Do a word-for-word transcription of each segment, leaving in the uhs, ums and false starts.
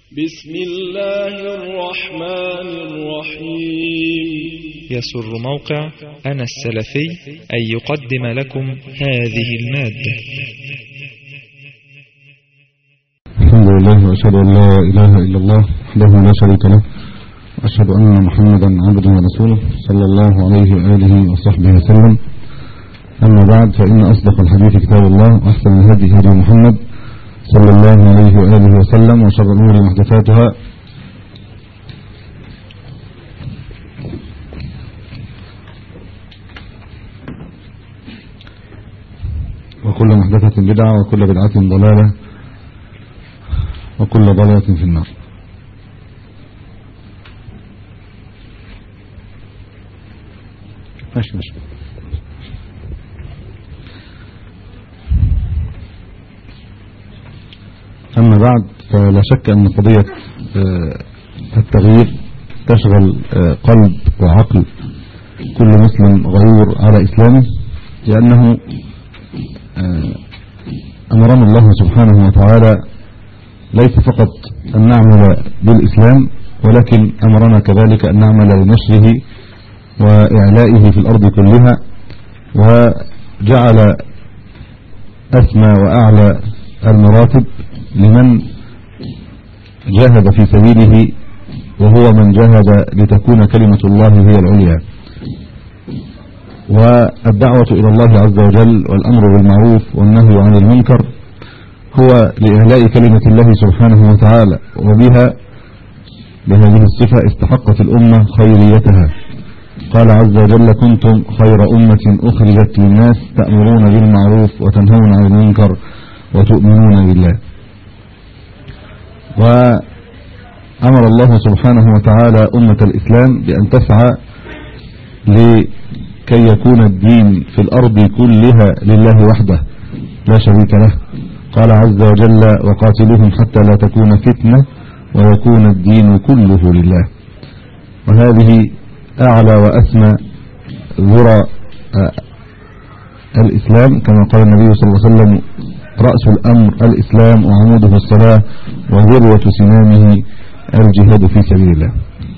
بسم الله الرحمن الرحيم. يسر موقع أنا السلفي أن يقدم لكم هذه المادة. الحمد لله وأشهد أن لا إله إلا الله وحده لا شريك له، وأشهد أن محمدا عبده ورسوله صلى الله عليه وآله وصحبه وسلم. أما بعد، فإن أصدق الحديث كتاب الله، وأحسن الهدي هدي محمد صلى الله عليه وآله وسلم، وشر الأمور محدثاتها، وكل محدثة بدعة، وكل بدعة ضلالة، وكل ضلالة في النار. ماشي ماشي. أما بعد، فلا شك أن قضية التغيير تشغل قلب وعقل كل مسلم غيور على إسلامه، لأنه أمرنا الله سبحانه وتعالى ليس فقط أن نعمل بالإسلام، ولكن أمرنا كذلك أن نعمل لنشره وإعلائه في الأرض كلها، وجعل أسمى وأعلى المراتب لمن جاهد في سبيله، وهو من جاهد لتكون كلمة الله هي العليا. والدعوة إلى الله عز وجل والأمر بالمعروف والنهي عن المنكر هو لإعلاء كلمة الله سبحانه وتعالى، وبها بهذه الصفة استحقت الأمة خيريتها. قال عز وجل: كنتم خير أمة أخرجت للناس تأمرون بالمعروف وتنهون عن المنكر وتؤمنون بالله. وأمر الله سبحانه وتعالى أمة الإسلام بأن تسعى لكي يكون الدين في الأرض كلها لله وحده لا شريك له. قال عز وجل: وقاتلوهم حتى لا تكون فتنة ويكون الدين كله لله. وهذه أعلى وأسمى ذرى الإسلام، كما قال النبي صلى الله عليه وسلم: رأس الأمر الإسلام وعموده الصلاة وذروة سنامه الجهاد في سبيل الله.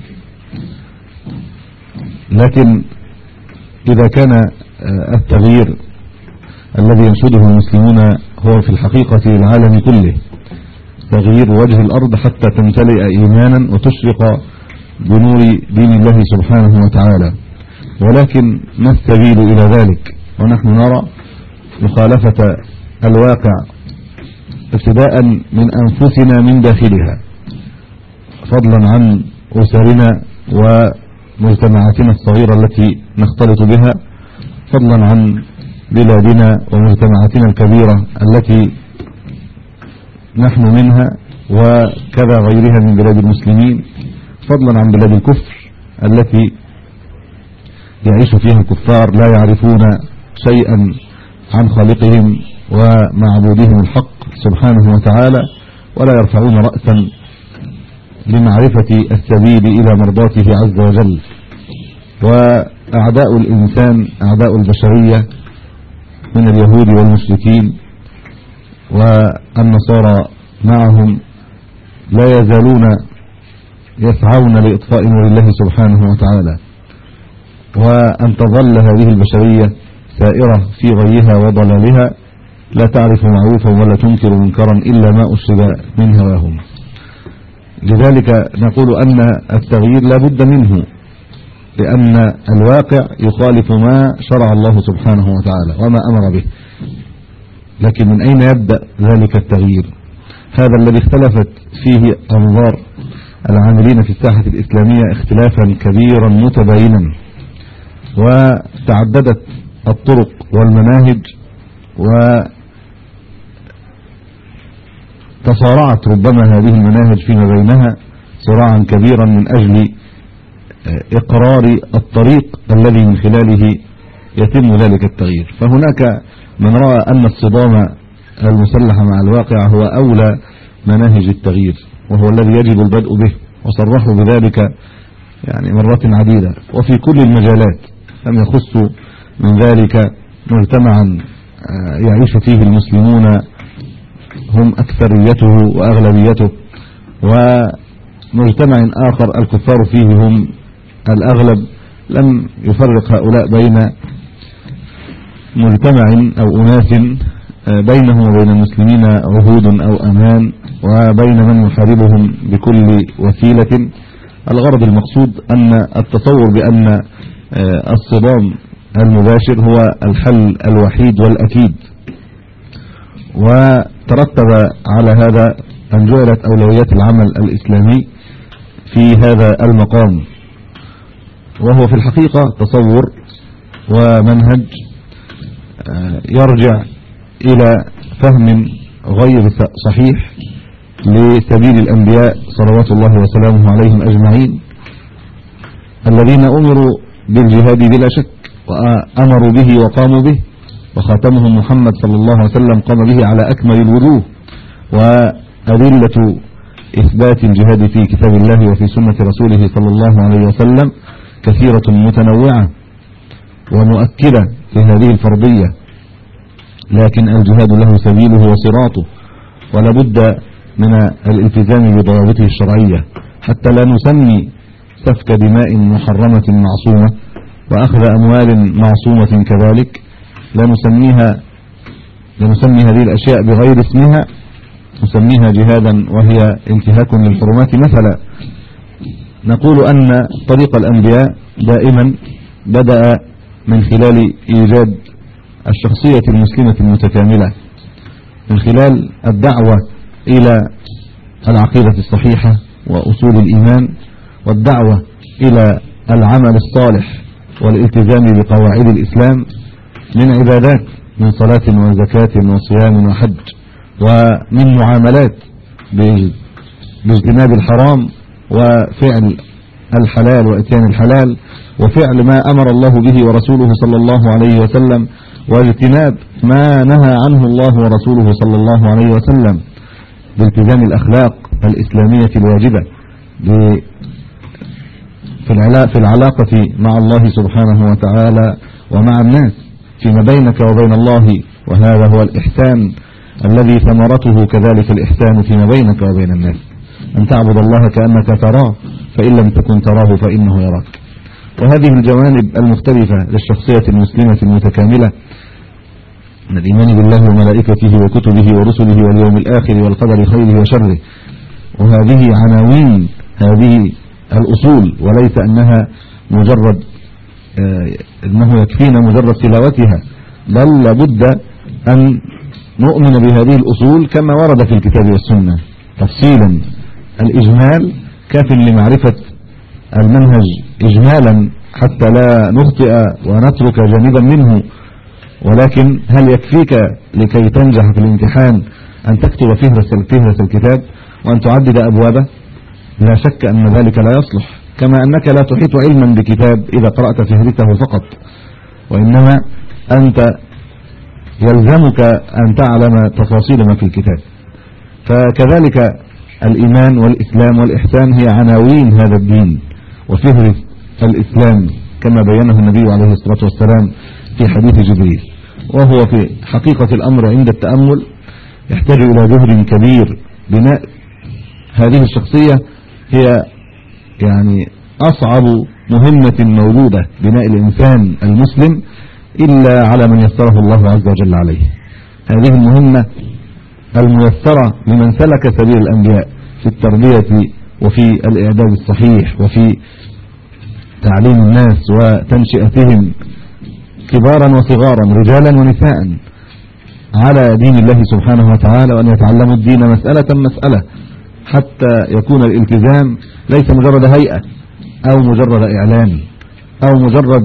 لكن إذا كان التغيير الذي ينشده المسلمون هو في الحقيقة للعالم كله، تغيير وجه الأرض حتى تمتلئ إيمانا وتشرق بنور دين الله سبحانه وتعالى، ولكن ما السبيل إلى ذلك؟ ونحن نرى مخالفة الواقع ابتداء من أنفسنا من داخلها، فضلا عن أسرنا ومجتمعاتنا الصغيرة التي نختلط بها، فضلا عن بلادنا ومجتمعاتنا الكبيرة التي نحن منها، وكذا غيرها من بلاد المسلمين، فضلا عن بلاد الكفر التي يعيش فيها الكفار لا يعرفون شيئا عن خالقهم ومعبودهم الحق سبحانه وتعالى، ولا يرفعون رأسا لمعرفة السبيل إلى مرضاته عز وجل. وأعداء الإنسان، أعداء البشرية من اليهود والمشركين والنصارى معهم لا يزالون يسعون لإطفاء نور الله سبحانه وتعالى، وأن تظل هذه البشرية سائرة في غيها وضلالها، لا تعرف معروفا ولا تنكر منكرا إلا ما أشرب من هواهم. لذلك نقول أن التغيير لا بد منه، لأن الواقع يخالف ما شرع الله سبحانه وتعالى وما أمر به. لكن من أين يبدأ ذلك التغيير؟ هذا الذي اختلفت فيه أنظار العاملين في الساحة الإسلامية اختلافا كبيرا متباينا، وتعددت الطرق والمناهج، وتصارعت ربما هذه المناهج فيما بينها صراعا كبيرا من أجل إقرار الطريق الذي من خلاله يتم ذلك التغيير. فهناك من رأى أن الصدام المسلح مع الواقع هو أولى مناهج التغيير، وهو الذي يجب البدء به، وصرحوا بذلك يعني مرات عديدة وفي كل المجالات، لم يخصوا من ذلك مجتمعا يعيش فيه المسلمون هم أكثريته وأغلبيته، ومجتمع آخر الكفار فيه هم الأغلب، لم يفرق هؤلاء بين مجتمع أو أناس بينهم وبين المسلمين عهود أو أمان، وبين من يحاربهم بكل وسيلة. الغرض المقصود أن التصور بأن الصدام المباشر هو الحل الوحيد والأكيد، وترتب على هذا أن جعلت أولويات العمل الإسلامي في هذا المقام، وهو في الحقيقة تصور ومنهج يرجع إلى فهم غير صحيح لسبيل الأنبياء صلوات الله وسلامه عليهم أجمعين، الذين أمروا بالجهاد بلا شك وأمروا به وقاموا به، وخاتمهم محمد صلى الله عليه وسلم قام به على أكمل الوجوه. وأدلة إثبات الجهاد في كتاب الله وفي سنة رسوله صلى الله عليه وسلم كثيرة متنوعة ومؤكدة في هذه الفرضية، لكن الجهاد له سبيله وصراطه، ولا بد من الالتزام بضوابطه الشرعية حتى لا نسمي سفك دماء محرمة معصومة وأخذ أموال معصومة كذلك، لا نسميها لا نسمي هذه الأشياء بغير اسمها، نسميها جهادا وهي انتهاك للحرمات مثلا. نقول أن طريق الأنبياء دائما بدأ من خلال إيجاد الشخصية المسلمة المتكاملة، من خلال الدعوة إلى العقيدة الصحيحة وأصول الإيمان، والدعوة إلى العمل الصالح والالتزام بقواعد الإسلام من عبادات، من صلاة وزكاة وصيام وحج، ومن معاملات باجتناب الحرام وفعل الحلال وإتيان الحلال، وفعل ما أمر الله به ورسوله صلى الله عليه وسلم، واجتناب ما نهى عنه الله ورسوله صلى الله عليه وسلم، بالتزام الأخلاق الإسلامية الواجبة في العلاقة مع الله سبحانه وتعالى ومع الناس فيما بينك وبين الله، وهذا هو الإحسان الذي ثمرته كذلك الإحسان فيما بينك وبين الناس، أن تعبد الله كأنك تراه فإن لم تكن تراه فإنه يراك. وهذه الجوانب المختلفة للشخصية المسلمة المتكاملة من الإيمان بالله وملائكته وكتبه ورسله واليوم الآخر والقدر خيره وشره، وهذه عناوين هذه الأصول، وليس أنها مجرد آه أنه يكفينا مجرد تلاوتها، بل لابد أن نؤمن بهذه الأصول كما ورد في الكتاب والسنة تفصيلا. الإجمال كاف لمعرفة المنهج إجمالا حتى لا نخطئ ونترك جانبا منه، ولكن هل يكفيك لكي تنجح في الامتحان أن تكتب فهرس الكتاب وأن تعدد أبوابه؟ لا شك أن ذلك لا يصلح، كما أنك لا تحيط علما بكتاب إذا قرأت فهرسه فقط، وإنما أنت يلزمك أن تعلم تفاصيل ما في الكتاب. فكذلك الإيمان والإسلام والإحسان هي عناوين هذا الدين وفهرس الإسلام كما بينه النبي عليه الصلاة والسلام في حديث جبريل. وهو في حقيقة الأمر عند التأمل يحتاج إلى جهد كبير. بناء هذه الشخصية هي يعني أصعب مهمة موجودة، بناء الإنسان المسلم، إلا على من يسره الله عز وجل عليه. هذه المهمة الميسرة لمن سلك سبيل الأنبياء في التربية وفي الإعداد الصحيح وفي تعليم الناس وتنشئتهم كبارا وصغارا رجالا ونساء على دين الله سبحانه وتعالى، وأن يتعلموا الدين مسألة مسألة حتى يكون الالتزام ليس مجرد هيئة أو مجرد إعلان أو مجرد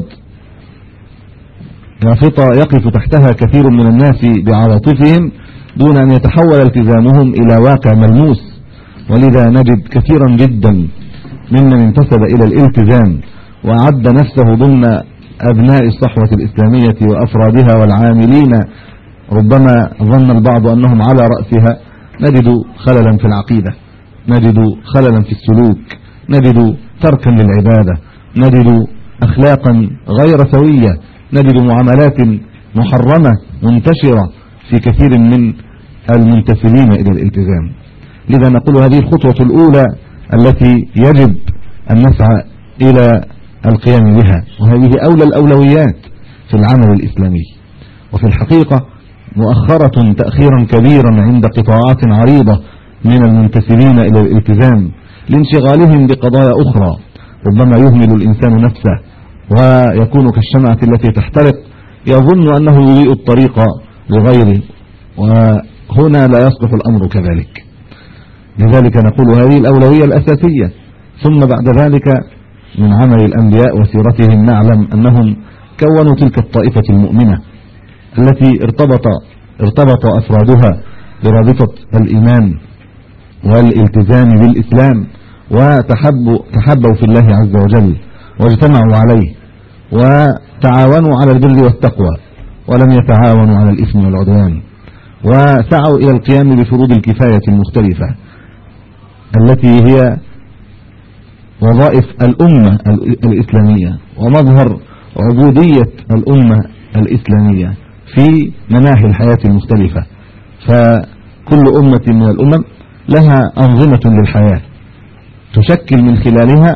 رافطة يقف تحتها كثير من الناس بعواطفهم دون أن يتحول التزامهم إلى واقع ملموس. ولذا نجد كثيرا جدا ممن انتسب إلى الالتزام وأعد نفسه ضمن أبناء الصحوة الإسلامية وأفرادها والعاملين، ربما ظن البعض أنهم على رأسها، نجد خللا في العقيدة، نجد خللا في السلوك، نجد تركا للعبادة، نجد أخلاقا غير سوية، نجد معاملات محرمة منتشرة في كثير من المنتسبين إلى الالتزام. لذا نقول هذه الخطوة الأولى التي يجب أن نسعى إلى القيام بها، وهذه أولى الأولويات في العمل الإسلامي. وفي الحقيقة مؤخرة تأخيرا كبيرا عند قطاعات عريضة من المنتسبين إلى الالتزام لانشغالهم بقضايا أخرى، ربما يهمل الإنسان نفسه ويكون كالشمعة التي تحترق يظن أنه يضيء الطريق لغيره، وهنا لا يصلح الأمر كذلك. لذلك نقول هذه الأولوية الأساسية. ثم بعد ذلك من عمل الأنبياء وسيرتهم نعلم أنهم كونوا تلك الطائفة المؤمنة التي ارتبط ارتبط أفرادها برابطة الإيمان والالتزام بالإسلام، وتحبوا تحبوا في الله عز وجل واجتمعوا عليه وتعاونوا على البر والتقوى ولم يتعاونوا على الإثم والعدوان، وسعوا إلى القيام بفروض الكفاية المختلفة التي هي وظائف الأمة الإسلامية ومظهر عبودية الأمة الإسلامية في مناحي الحياة المختلفة. فكل أمة من الأمم لها أنظمة للحياة تشكل من خلالها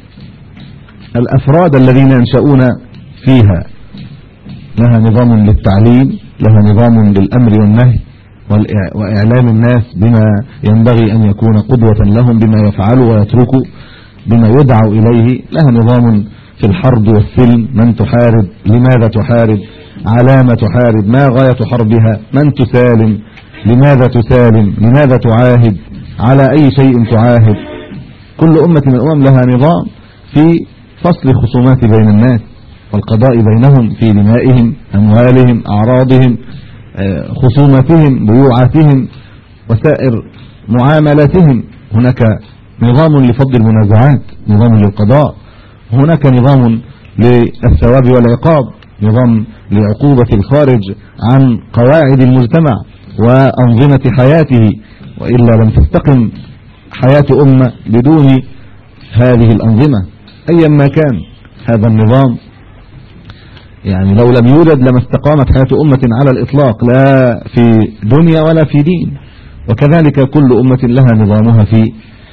الأفراد الذين ينشؤون فيها، لها نظام للتعليم، لها نظام للأمر والنهي وإعلام الناس بما ينبغي أن يكون قدوة لهم، بما يفعلوا ويتركوا، بما يدعوا إليه، لها نظام في الحرب والسلم، من تحارب، لماذا تحارب، على ما تحارب، ما غاية حربها، من تسالم، لماذا تسالم، لماذا تعاهد، على أي شيء تعاهد. كل أمة من الأمم لها نظام في فصل الخصومات بين الناس والقضاء بينهم في دمائهم، أموالهم، أعراضهم، خصوماتهم، بيوعاتهم، وسائر معاملاتهم. هناك نظام لفض المنازعات، نظام للقضاء، هناك نظام للثواب والعقاب، نظام لعقوبة الخارج عن قواعد المجتمع وأنظمة حياته، وإلا لم تستقم حياة أمة بدون هذه الأنظمة أيا ما كان هذا النظام. يعني لو لم يوجد لما استقامت حياة أمة على الإطلاق، لا في دنيا ولا في دين. وكذلك كل أمة لها نظامها في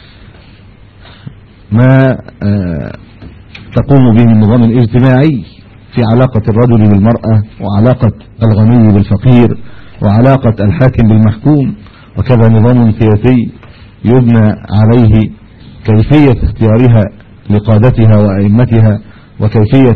ما تقوم به النظام الاجتماعي، في علاقة الرجل بالمرأة، وعلاقة الغني بالفقير، وعلاقة الحاكم بالمحكوم. وكذا نظام سياسي يبنى عليه كيفية اختيارها لقادتها وأئمتها، وكيفية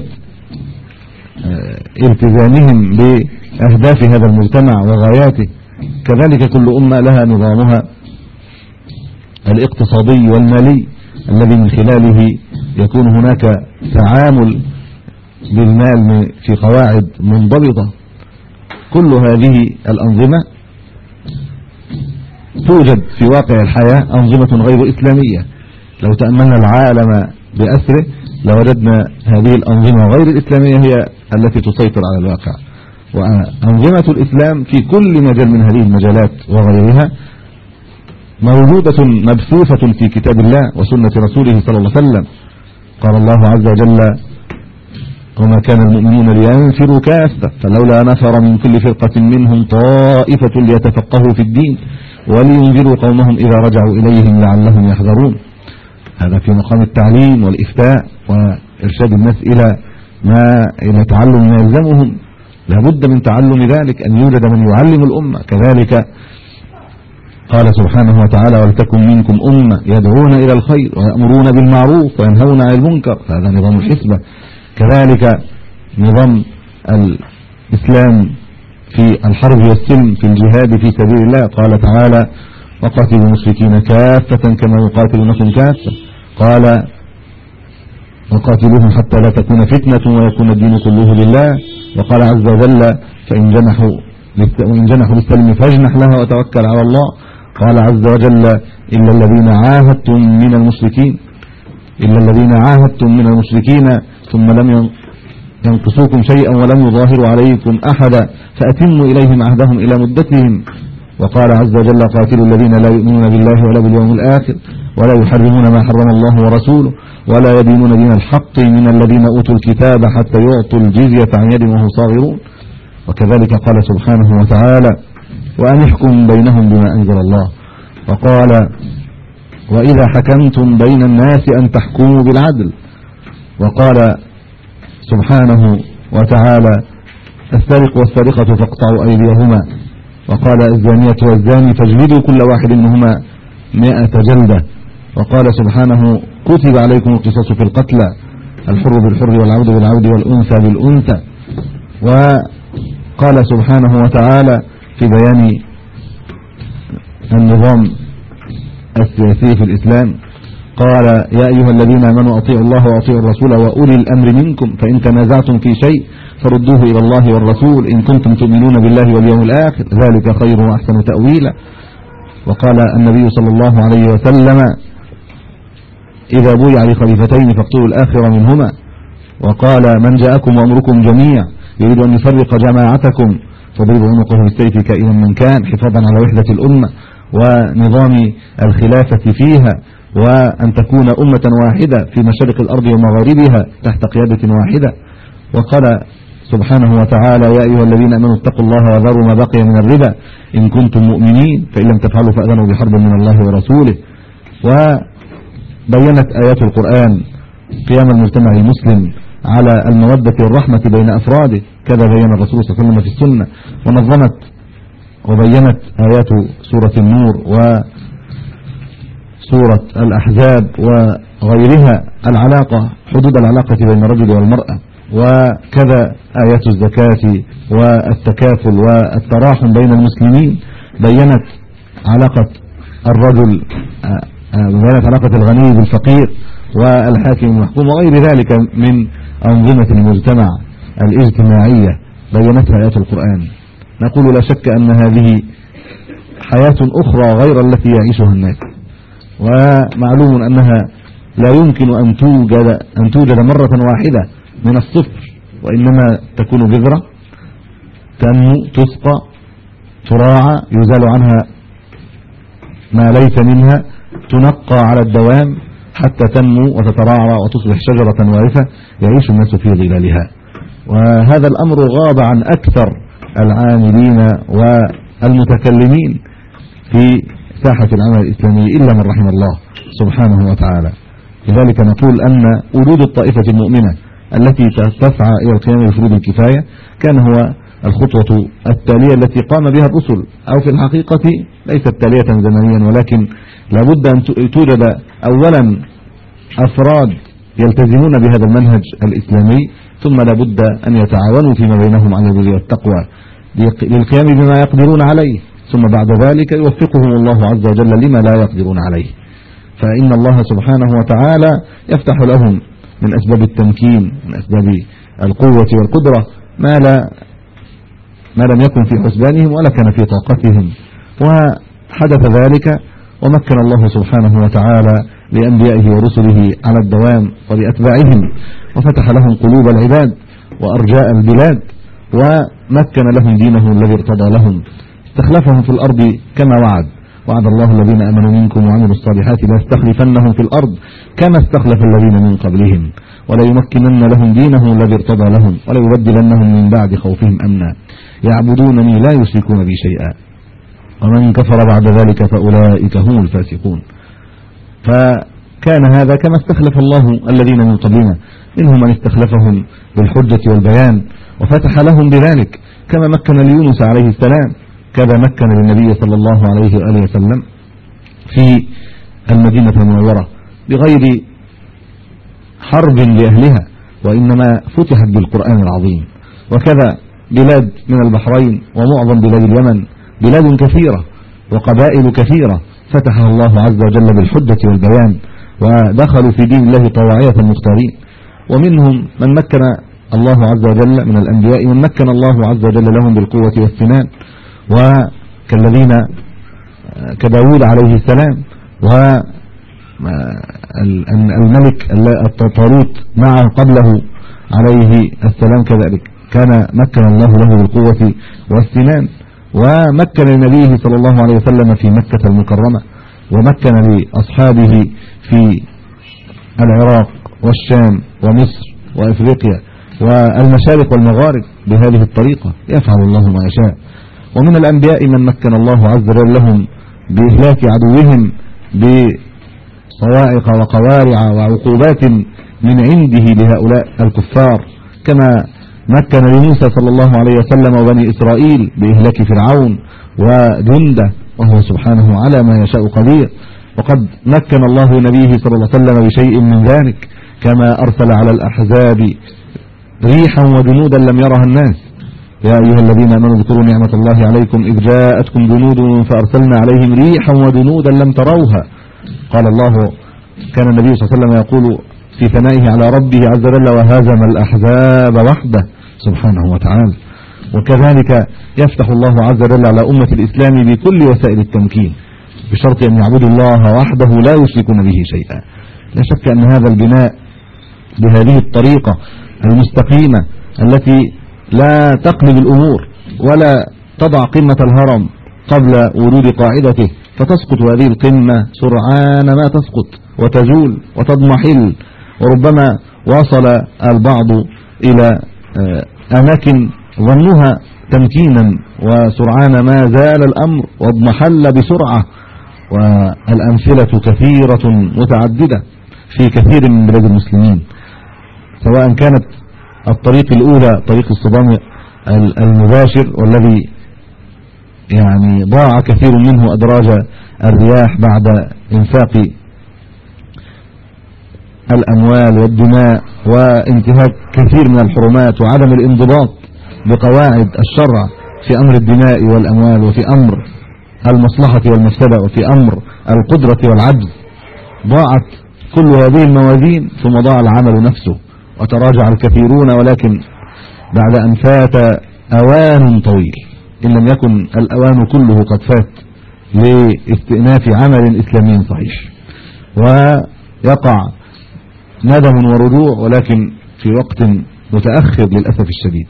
التزامهم بأهداف هذا المجتمع وغاياته. كذلك كل أمة لها نظامها الاقتصادي والمالي الذي من خلاله يكون هناك تعامل بالمال في قواعد منضبطة. كل هذه الأنظمة توجد في واقع الحياة أنظمة غير إسلامية. لو تأملنا العالم بأسره لوجدنا هذه الأنظمة غير الإسلامية هي التي تسيطر على الواقع. وأنظمة الإسلام في كل مجال من هذه المجالات وغيرها موجودة مبثوثة في كتاب الله وسنة رسوله صلى الله عليه وسلم. قال الله عز وجل: وما كان المؤمنون لينفروا كافة فلولا نفر من كل فرقة منهم طائفة ليتفقهوا في الدين ولينذروا قومهم إذا رجعوا إليهم لعلهم يحذرون. هذا في مقام التعليم والإفتاء وإرشاد الناس إلى ما إلى تعلم ما يلزمهم. لابد من تعلم ذلك، أن يوجد من يعلم الأمة. كذلك قال سبحانه وتعالى: ولتكن منكم أمة يدعون إلى الخير ويأمرون بالمعروف وينهون عن المنكر. هذا نظام الحسبة. كذلك نظام الإسلام في الحرب والسلم، في الجهاد في سبيل الله. قال تعالى: وقاتلوا المشركين كافة كما يقاتلونكم كافة. قال: وقاتلوهم حتى لا تكون فتنة ويكون الدين كله لله. وقال عز وجل: فإن جنحوا وإن جنحوا للسلم فاجنح لها وتوكل على الله. قال عز وجل: إلا الذين عاهدتم من المشركين إلا الذين عاهدتم من المشركين ثم لم ينقصوكم شيئا ولم يظاهروا عليكم أحدا فأتموا إليهم عهدهم إلى مدتهم. وقال عز وجل: قاتلوا الذين لا يؤمنون بالله ولا باليوم الآخر ولا يحرمون ما حرم الله ورسوله ولا يدينون دين الحق من الذين أوتوا الكتاب حتى يعطوا الجزية عن يد وهم صاغرون. وكذلك قال سبحانه وتعالى: وأن يحكم بينهم بما أنزل الله وقال وإذا حكمتم بين الناس أن تحكموا بالعدل. وقال سبحانه وتعالى السارق والسارقة فاقطعوا أيديهما. وقال الزانية والزاني فاجلدوا كل واحد منهما مئة جلدة. وقال سبحانه كتب عليكم القصاص في القتلى الحر بالحر والعبد بالعبد والأنثى بالأنثى. وقال سبحانه وتعالى في بيان النظام السياسي في الإسلام قال يا أيها الذين آمنوا أطيعوا الله وأطيعوا الرسول وأولي الأمر منكم فإن تنازعتم في شيء فردوه إلى الله والرسول إن كنتم تؤمنون بالله واليوم الآخر ذلك خير وأحسن تأويلا. وقال النبي صلى الله عليه وسلم إذا بويع لخليفتين فاقتلوا الآخر منهما. وقال من جاءكم وأمركم جميع يريد أن يفرق جماعتكم فضربوا عنقه بالسيف كائنا من كان حفاظا على وحدة الأمة ونظام الخلافة فيها وأن تكون أمة واحدة في مشارق الأرض ومغاربها تحت قيادة واحدة. وقال سبحانه وتعالى يا أيها الذين آمنوا اتقوا الله وذروا ما بقي من الربا إن كنتم مؤمنين فإن لم تفعلوا فأذنوا بحرب من الله ورسوله. وبينت آيات القرآن قيام المجتمع المسلم على المودة والرحمة بين أفراده كذا بين الرسول صلى الله عليه وسلم في السنة. ونظمت وبينت آيات سورة النور وسورة الأحزاب وغيرها العلاقة حدود العلاقة بين الرجل والمرأة. وكذا آيات الزكاة والتكافل والتراحم بين المسلمين بينت علاقة الرجل بينت علاقة الغني بالفقير والحاكم والمحكوم وغير ذلك من أنظمة المجتمع الاجتماعية بينتها آيات القرآن. نقول لا شك أن هذه حياة أخرى غير التي يعيشها الناس ومعلوم أنها لا يمكن أن توجد أن توجد مرة واحدة من الصفر وإنما تكون بذرة تنمو تسقى تراعى يزال عنها ما ليس منها تنقى على الدوام حتى تنمو وتتراعى وتصبح شجرة وارثة يعيش الناس في ظلالها. وهذا الأمر غاب عن أكثر العاملين والمتكلمين في ساحة العمل الإسلامي إلا من رحم الله سبحانه وتعالى. لذلك نقول أن وجود الطائفة المؤمنة التي تسعى إلى القيام بفروض الكفاية كان هو الخطوة التالية التي قام بها الرسل أو في الحقيقة ليست تالية زمنيا ولكن لابد أن توجد أولا أفراد يلتزمون بهذا المنهج الإسلامي ثم لابد أن يتعاونوا فيما بينهم على البر والتقوى للقيام بما يقدرون عليه ثم بعد ذلك يوفقهم الله عز وجل لما لا يقدرون عليه. فإن الله سبحانه وتعالى يفتح لهم من أسباب التمكين من أسباب القوة والقدرة ما لا ما لم يكن في حسبانهم ولا كان في طاقتهم. وحدث ذلك ومكن الله سبحانه وتعالى لأنبيائه ورسله على الدوام ولأتباعهم وفتح لهم قلوب العباد وأرجاء البلاد ومكن لهم دينهم الذي ارتضى لهم. استخلفهم في الأرض كما وعد وعد الله الذين آمنوا منكم وعملوا الصالحات ليستخلفنهم في الأرض كما استخلف الذين من قبلهم وليمكنن لهم دينهم الذي ارتضى لهم وليبدلنهم من بعد خوفهم أمنا يعبدونني لا يشركون بي شيئا ومن كفر بعد ذلك فأولئك هم الفاسقون. فكان هذا كما استخلف الله الذين من قبلنا منهم من استخلفهم بالحجة والبيان وفتح لهم بذلك كما مكن ليونس عليه السلام كذا مكن للنبي صلى الله عليه وآله وسلم في المدينة المنورة بغير حرب لأهلها وإنما فتحت بالقرآن العظيم. وكذا بلاد من البحرين ومعظم بلاد اليمن بلاد كثيرة وقبائل كثيرة فتحها الله عز وجل بالحجة والبيان ودخلوا في دين الله طواعية مختارين. ومنهم من مكن الله عز وجل من الأنبياء من مكن الله عز وجل لهم بالقوة والسنان وكالذين كداود عليه السلام والملك طالوت معه قبله عليه السلام كذلك كان مكن الله له بالقوة والسنان. ومكن لنبيه صلى الله عليه وسلم في مكة المكرمة ومكن لأصحابه في العراق والشام ومصر وإفريقيا والمشارق والمغارب بهذه الطريقة يفعل الله ما يشاء. ومن الأنبياء من مكن الله عز وجل لهم بإهلاك عدوهم بصواعق وقوارع وعقوبات من عنده لهؤلاء الكفار، كما مكن لموسى صلى الله عليه وسلم وبني إسرائيل بإهلاك فرعون وجنده، وهو سبحانه على ما يشاء قدير. وقد مكن الله نبيه صلى الله عليه وسلم بشيء من ذلك، كما أرسل على الأحزاب ريحا وجنودا لم يرها الناس. يا أيها الذين آمنوا اذكروا نعمة الله عليكم إذ جاءتكم جنود فأرسلنا عليهم ريحا وجنودا لم تروها. قال الله، كان النبي صلى الله عليه وسلم يقول في ثنائه على ربه عز وجل: وهزم الأحزاب وحده سبحانه وتعالى. وكذلك يفتح الله عز وجل على أمة الإسلام بكل وسائل التمكين، بشرط أن يعبدوا الله وحده لا يشركون به شيئا. لا شك أن هذا البناء بهذه الطريقة المستقيمة التي لا تقلب الأمور ولا تضع قمة الهرم قبل ورود قاعدته، فتسقط هذه القمة سرعان ما تسقط وتزول وتضمحل، وربما وصل البعض إلى أماكن ظنها تمكينا، وسرعان ما زال الأمر واضمحل بسرعة. والأمثلة كثيرة متعددة في كثير من بلاد المسلمين، سواء كانت الطريق الأولى طريق الصدام المباشر والذي يعني ضاع كثير منه أدراج الرياح بعد إنفاق الأموال والدماء وانتهاك كثير من الحرمات وعدم الانضباط بقواعد الشرع في أمر الدماء والأموال، وفي أمر المصلحة والمفسدة، وفي أمر القدرة والعجز. ضاعت كل هذه الموازين ثم ضاع العمل نفسه وتراجع الكثيرون، ولكن بعد أن فات أوان طويل، إن لم يكن الأوان كله قد فات لاستئناف عمل إسلامي صحيح، ويقع ندم ورجوع ولكن في وقت متأخر للأسف الشديد.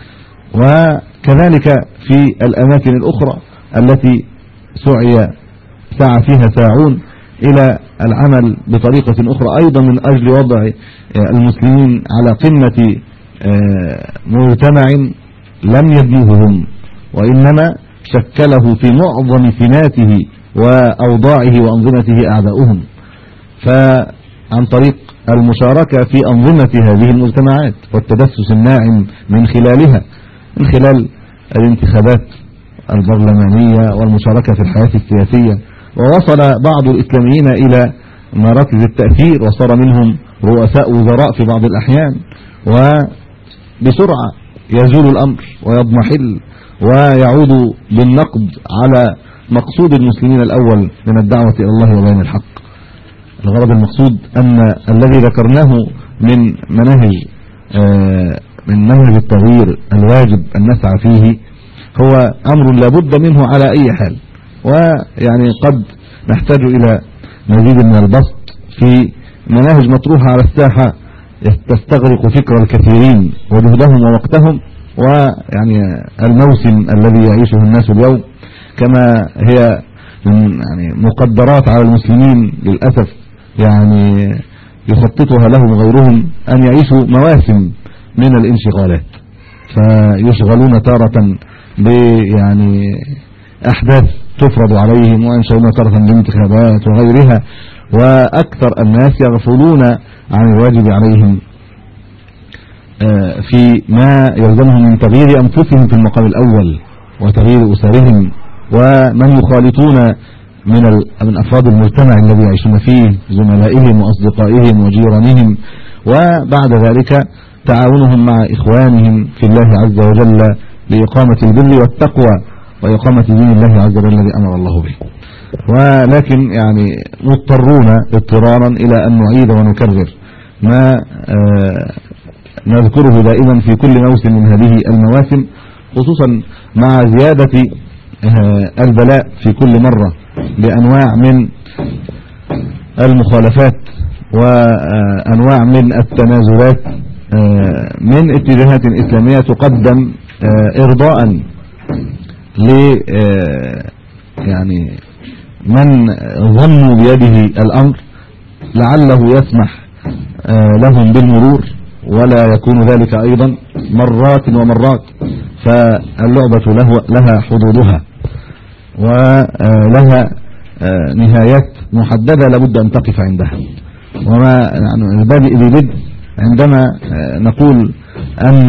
وكذلك في الأماكن الأخرى التي سعي سعى فيها ساعون إلى العمل بطريقة أخرى أيضا من أجل وضع المسلمين على قمة مجتمع لم يبنوه هم، وإنما شكله في معظم سماته وأوضاعه وأنظمته أعداؤهم، فعن طريق المشاركة في أنظمة هذه المجتمعات والتدسس الناعم من خلالها، من خلال الانتخابات البرلمانية والمشاركة في الحياة السياسية. ووصل بعض الإسلاميين إلى مراكز التأثير، وصار منهم رؤساء وزراء في بعض الأحيان، وبسرعة يزول الأمر ويضمحل ويعود بالنقد على مقصود المسلمين الأول من الدعوة إلى الله وبيان الحق. الغرض المقصود أن الذي ذكرناه من مناهج من منهج التغيير الواجب أن نسعى فيه هو أمر لابد منه على أي حال، ويعني قد نحتاج إلى مزيد من البسط في مناهج مطروحة على الساحة تستغرق فكر الكثيرين وجهدهم ووقتهم، ويعني الموسم الذي يعيشه الناس اليوم كما هي يعني مقدرات على المسلمين للأسف، يعني يخططها لهم غيرهم أن يعيشوا مواسم من الانشغالات، فيشغلون تارة يعني أحداث تفرض عليهم، وينشغلون تارة بانتخابات وغيرها، وأكثر الناس يغفلون عن الواجب عليهم في ما يلزمهم من تغيير أنفسهم في المقام الأول وتغيير أسرهم، ومن يخالطون من من أفراد المجتمع الذي يعيشون فيه، زملائهم وأصدقائهم وجيرانهم، وبعد ذلك تعاونهم مع إخوانهم في الله عز وجل لإقامة البر والتقوى وإقامة دين الله عز وجل الذي أمر الله به. ولكن يعني مضطرون اضطرارا إلى أن نعيد ونكرر ما نذكره دائما في كل موسم من هذه المواسم، خصوصا مع زيادة البلاء في كل مرة بأنواع من المخالفات وأنواع من التنازلات من اتجاهات إسلامية تقدم إرضاء ل يعني من ظنوا بيده الأمر لعله يسمح لهم بالمرور، ولا يكون ذلك أيضا مرات ومرات، فاللعبة له لها حدودها. ولها نهايات محددة لابد أن تقف عندها. وما يعني البادئ ببدء، عندما نقول أن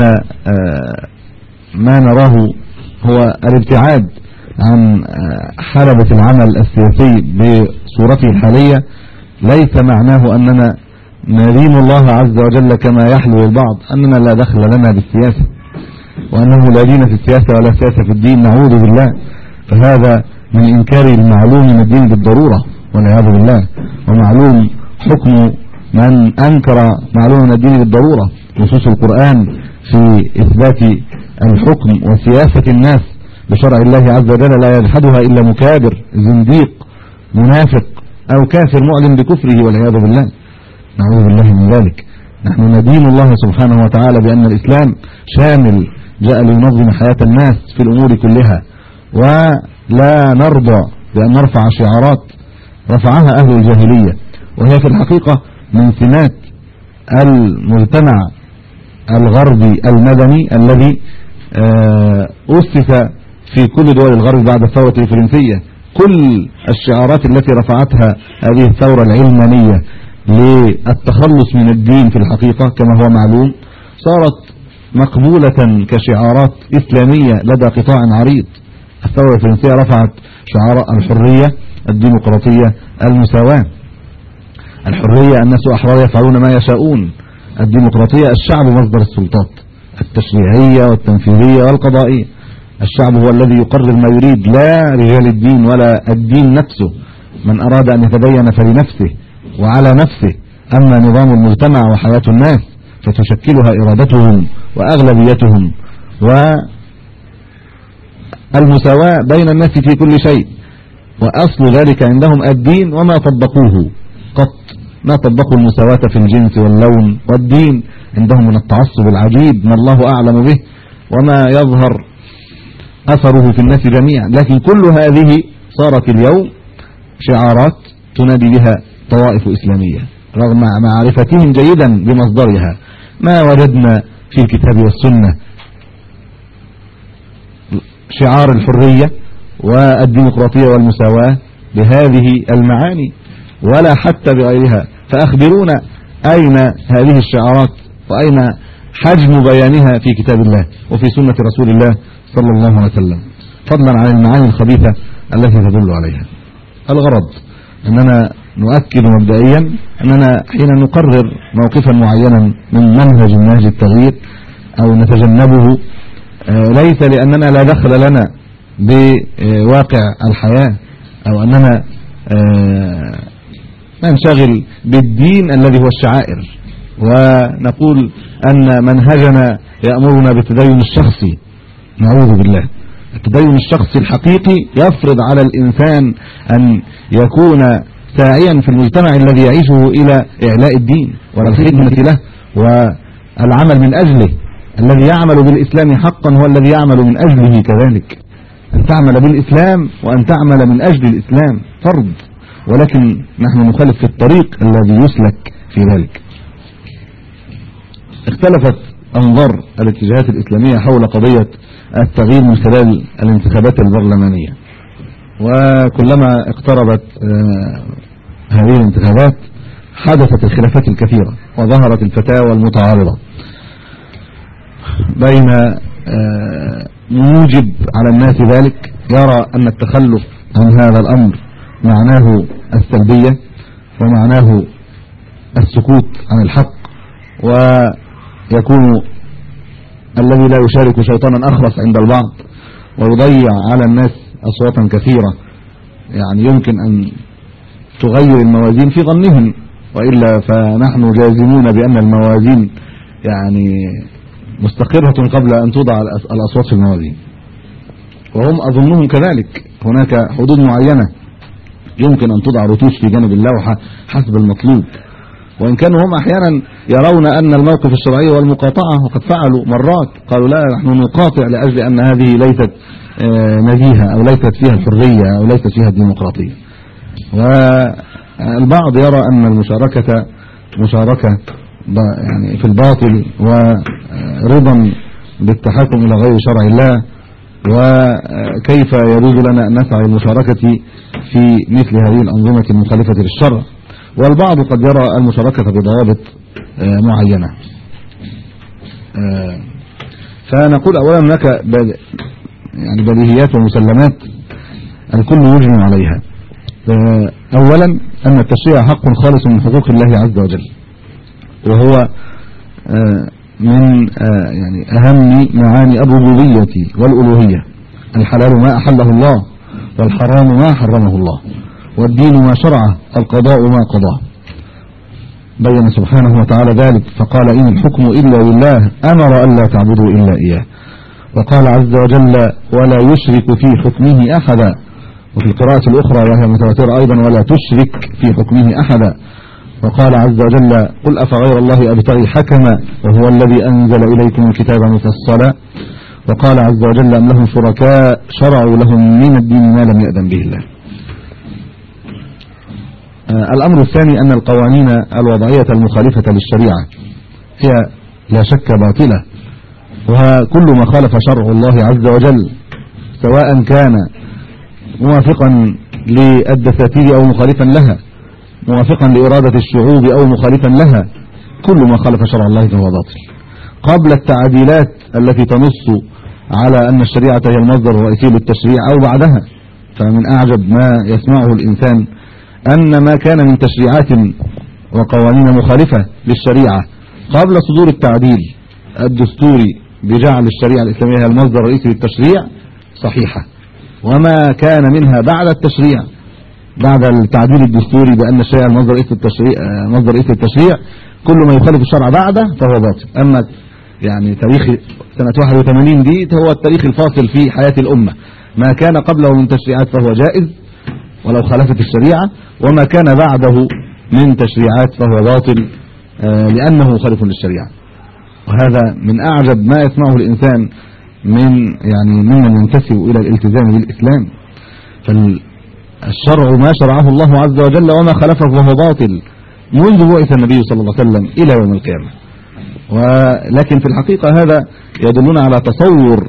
ما نراه هو الابتعاد عن حلبة العمل السياسي بصورته الحالية، ليس معناه أننا ندين الله عز وجل كما يحلو البعض أننا لا دخل لنا بالسياسة، وأنه لا دين في السياسة ولا سياسة في الدين، نعوذ بالله. فهذا من إنكار المعلوم من الدين بالضرورة والعياذ بالله. ومعلوم حكم من أنكر معلوم من الدين بالضرورة. نصوص القرآن في إثبات الحكم وسياسة الناس بشرع الله عز وجل لا يجحدها إلا مكابر زنديق منافق أو كافر معلن بكفره والعياذ بالله، نعوذ بالله من ذلك. نحن ندين الله سبحانه وتعالى بأن الإسلام شامل، جاء لينظم حياة الناس في الأمور كلها، ولا نرضى بأن نرفع شعارات رفعها أهل الجاهلية، وهي في الحقيقة من سمات المجتمع الغربي المدني الذي أسس في كل دول الغرب بعد الثورة الفرنسية. كل الشعارات التي رفعتها هذه الثورة العلمانية للتخلص من الدين في الحقيقة كما هو معلوم صارت مقبولة كشعارات إسلامية لدى قطاع عريض. الثورة الفرنسية رفعت شعار الحرية، الديمقراطية، المساواة. الحرية الناس أحرار يفعلون ما يشاءون. الديمقراطية الشعب مصدر السلطات التشريعية والتنفيذية والقضائية. الشعب هو الذي يقرر ما يريد، لا رجال الدين ولا الدين نفسه. من أراد أن يتدين فلنفسه وعلى نفسه. أما نظام المجتمع وحياة الناس فتشكلها إرادتهم وأغلبيتهم والمساواة بين الناس في كل شيء. وأصل ذلك عندهم الدين وما طبقوه قط، ما طبقوا المساواة في الجنس واللون. والدين عندهم من التعصب العجيب ما الله أعلم به وما يظهر أثره في الناس جميعا. لكن كل هذه صارت اليوم شعارات تنادي بها طوائف إسلامية رغم معرفتهم جيدا بمصدرها. ما وجدنا في الكتاب والسنة شعار الحرية والديمقراطية والمساواة بهذه المعاني ولا حتى بغيرها. فأخبرونا أين هذه الشعارات وأين حجم بيانها في كتاب الله وفي سنة رسول الله صلى الله عليه وسلم، فضلا عن المعاني الخبيثة التي تدل عليها. الغرض أننا نؤكد مبدئيا أننا حين نقرر موقفا معينا من منهج منهج التغيير أو نتجنبه ليس لأننا لا دخل لنا بواقع الحياة أو أننا ننشغل بالدين الذي هو الشعائر ونقول أن منهجنا يأمرنا بالتدين الشخصي. نعوذ بالله. التدين الشخصي الحقيقي يفرض على الإنسان أن يكون ساعيا في المجتمع الذي يعيشه إلى إعلاء الدين والخدمة له والعمل من أجله. الذي يعمل بالإسلام حقا هو الذي يعمل من أجله كذلك. أن تعمل بالإسلام وأن تعمل من أجل الإسلام فرض، ولكن نحن نخالف في الطريق الذي يسلك في ذلك. اختلفت أنظار الاتجاهات الإسلامية حول قضية التغيير من خلال الانتخابات البرلمانية، وكلما اقتربت هذه الانتخابات حدثت الخلافات الكثيرة وظهرت الفتاوى المتعارضة بين موجب على الناس ذلك يرى أن التخلف عن هذا الأمر معناه السلبية ومعناه السكوت عن الحق، ويكون الذي لا يشارك شيطانا أخرس عند البعض ويضيع على الناس أصواتا كثيرة يعني يمكن أن تغير الموازين في ظنهم، وإلا فنحن جازمون بأن الموازين يعني مستقرة قبل أن توضع الأصوات في الموازين، وهم أظنهم كذلك. هناك حدود معينة يمكن أن توضع رتوش في جانب اللوحة حسب المطلوب، وإن كانوا هم أحيانا يرون أن الموقف الشرعي والمقاطعة وقد فعلوا مرات قالوا لا نحن نقاطع لأجل أن هذه ليست نزيهة أو ليست فيها الحرية أو ليست فيها الديمقراطية. والبعض يرى أن المشاركة مشاركة يعني في الباطل ورضا بالتحكم إلى غير شرع الله وكيف يجوز لنا أن نسعى للمشاركة في مثل هذه الأنظمة المخالفة للشرع. والبعض قد يرى المشاركة بضوابط معينة. فنقول أولا هناك يعني بديهيات ومسلمات الكل يجمع عليها. أولا أن التشريع حق خالص من حقوق الله عز وجل، وهو من يعني أهم معاني الربوبية والألوهية. الحلال ما أحله الله، والحرام ما حرمه الله، والدين ما شرعه، القضاء ما قضاه. بين سبحانه وتعالى ذلك فقال إن الحكم إلا لله أمر ألا تعبدوا إلا إياه. وقال عز وجل ولا يشرك في حكمه أحدا، وفي القراءة الأخرى وهي متواترة أيضا ولا تشرك في حكمه أحدا. وقال عز وجل قل أفغير الله أبتغي حكما وهو الذي أنزل إليكم الكتاب مفصلا. وقال عز وجل أم لهم شركاء شرعوا لهم من الدين ما لم يأذن به الله. آه الأمر الثاني أن القوانين الوضعية المخالفة للشريعة هي لا شك باطلة، وكل ما خالف شرع الله عز وجل سواء كان موافقا للدساتير أو مخالفا لها، موافقا لإرادة الشعوب أو مخالفا لها، كل ما خالف شرع الله فهو باطل. قبل التعديلات التي تنص على أن الشريعة هي المصدر الرئيسي للتشريع أو بعدها، فمن أعجب ما يسمعه الإنسان أن ما كان من تشريعات وقوانين مخالفة للشريعة قبل صدور التعديل الدستوري بجعل الشريعة الإسلامية هي المصدر الرئيسي للتشريع صحيحة، وما كان منها بعد التشريع بعد التعديل الدستوري بأن الشريعة المصدر الرئيسي للتشريع مصدر رئيسي للتشريع كل ما يخالف الشرع بعده فهو باطل. أما يعني تاريخ سنة واحد وثمانين دي هو التاريخ الفاصل في حياة الأمة، ما كان قبله من تشريعات فهو جائز ولو خالفت الشريعة، وما كان بعده من تشريعات فهو باطل لأنه مخالف للشريعة. وهذا من أعجب ما يسمعه الإنسان من يعني ممن ينتسب إلى الالتزام بالإسلام. فالشرع ما شرعه الله عز وجل وما خالفه فهو باطل منذ بعث النبي صلى الله عليه وسلم إلى يوم القيامة. ولكن في الحقيقة هذا يدلنا على تصور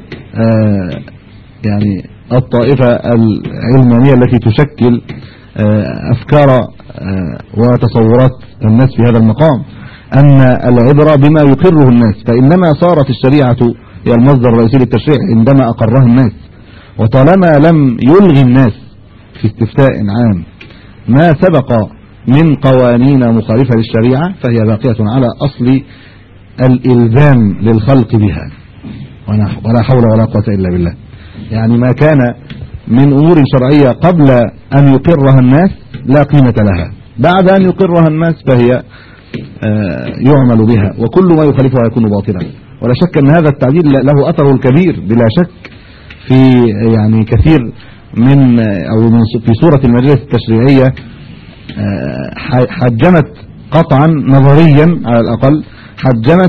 يعني الطائفة العلمانية التي تشكل أفكار وتصورات الناس في هذا المقام، أن العبرة بما يقره الناس، فإنما صارت الشريعة هي المصدر الرئيسي للتشريع عندما أقرها الناس. وطالما لم يلغي الناس في استفتاء عام ما سبق من قوانين مخالفة للشريعة فهي باقية على أصل الإلزام للخلق بها، ولا حول ولا قوة إلا بالله. يعني ما كان من أمور شرعية قبل أن يقرها الناس لا قيمة لها، بعد أن يقرها الناس فهي يعمل بها، وكل ما يخالفها يكون باطلا. ولا شك أن هذا التعديل له أثره الكبير بلا شك في يعني كثير من أو من في صورة المجالس التشريعية، حجمت قطعا نظريا على الأقل حجمت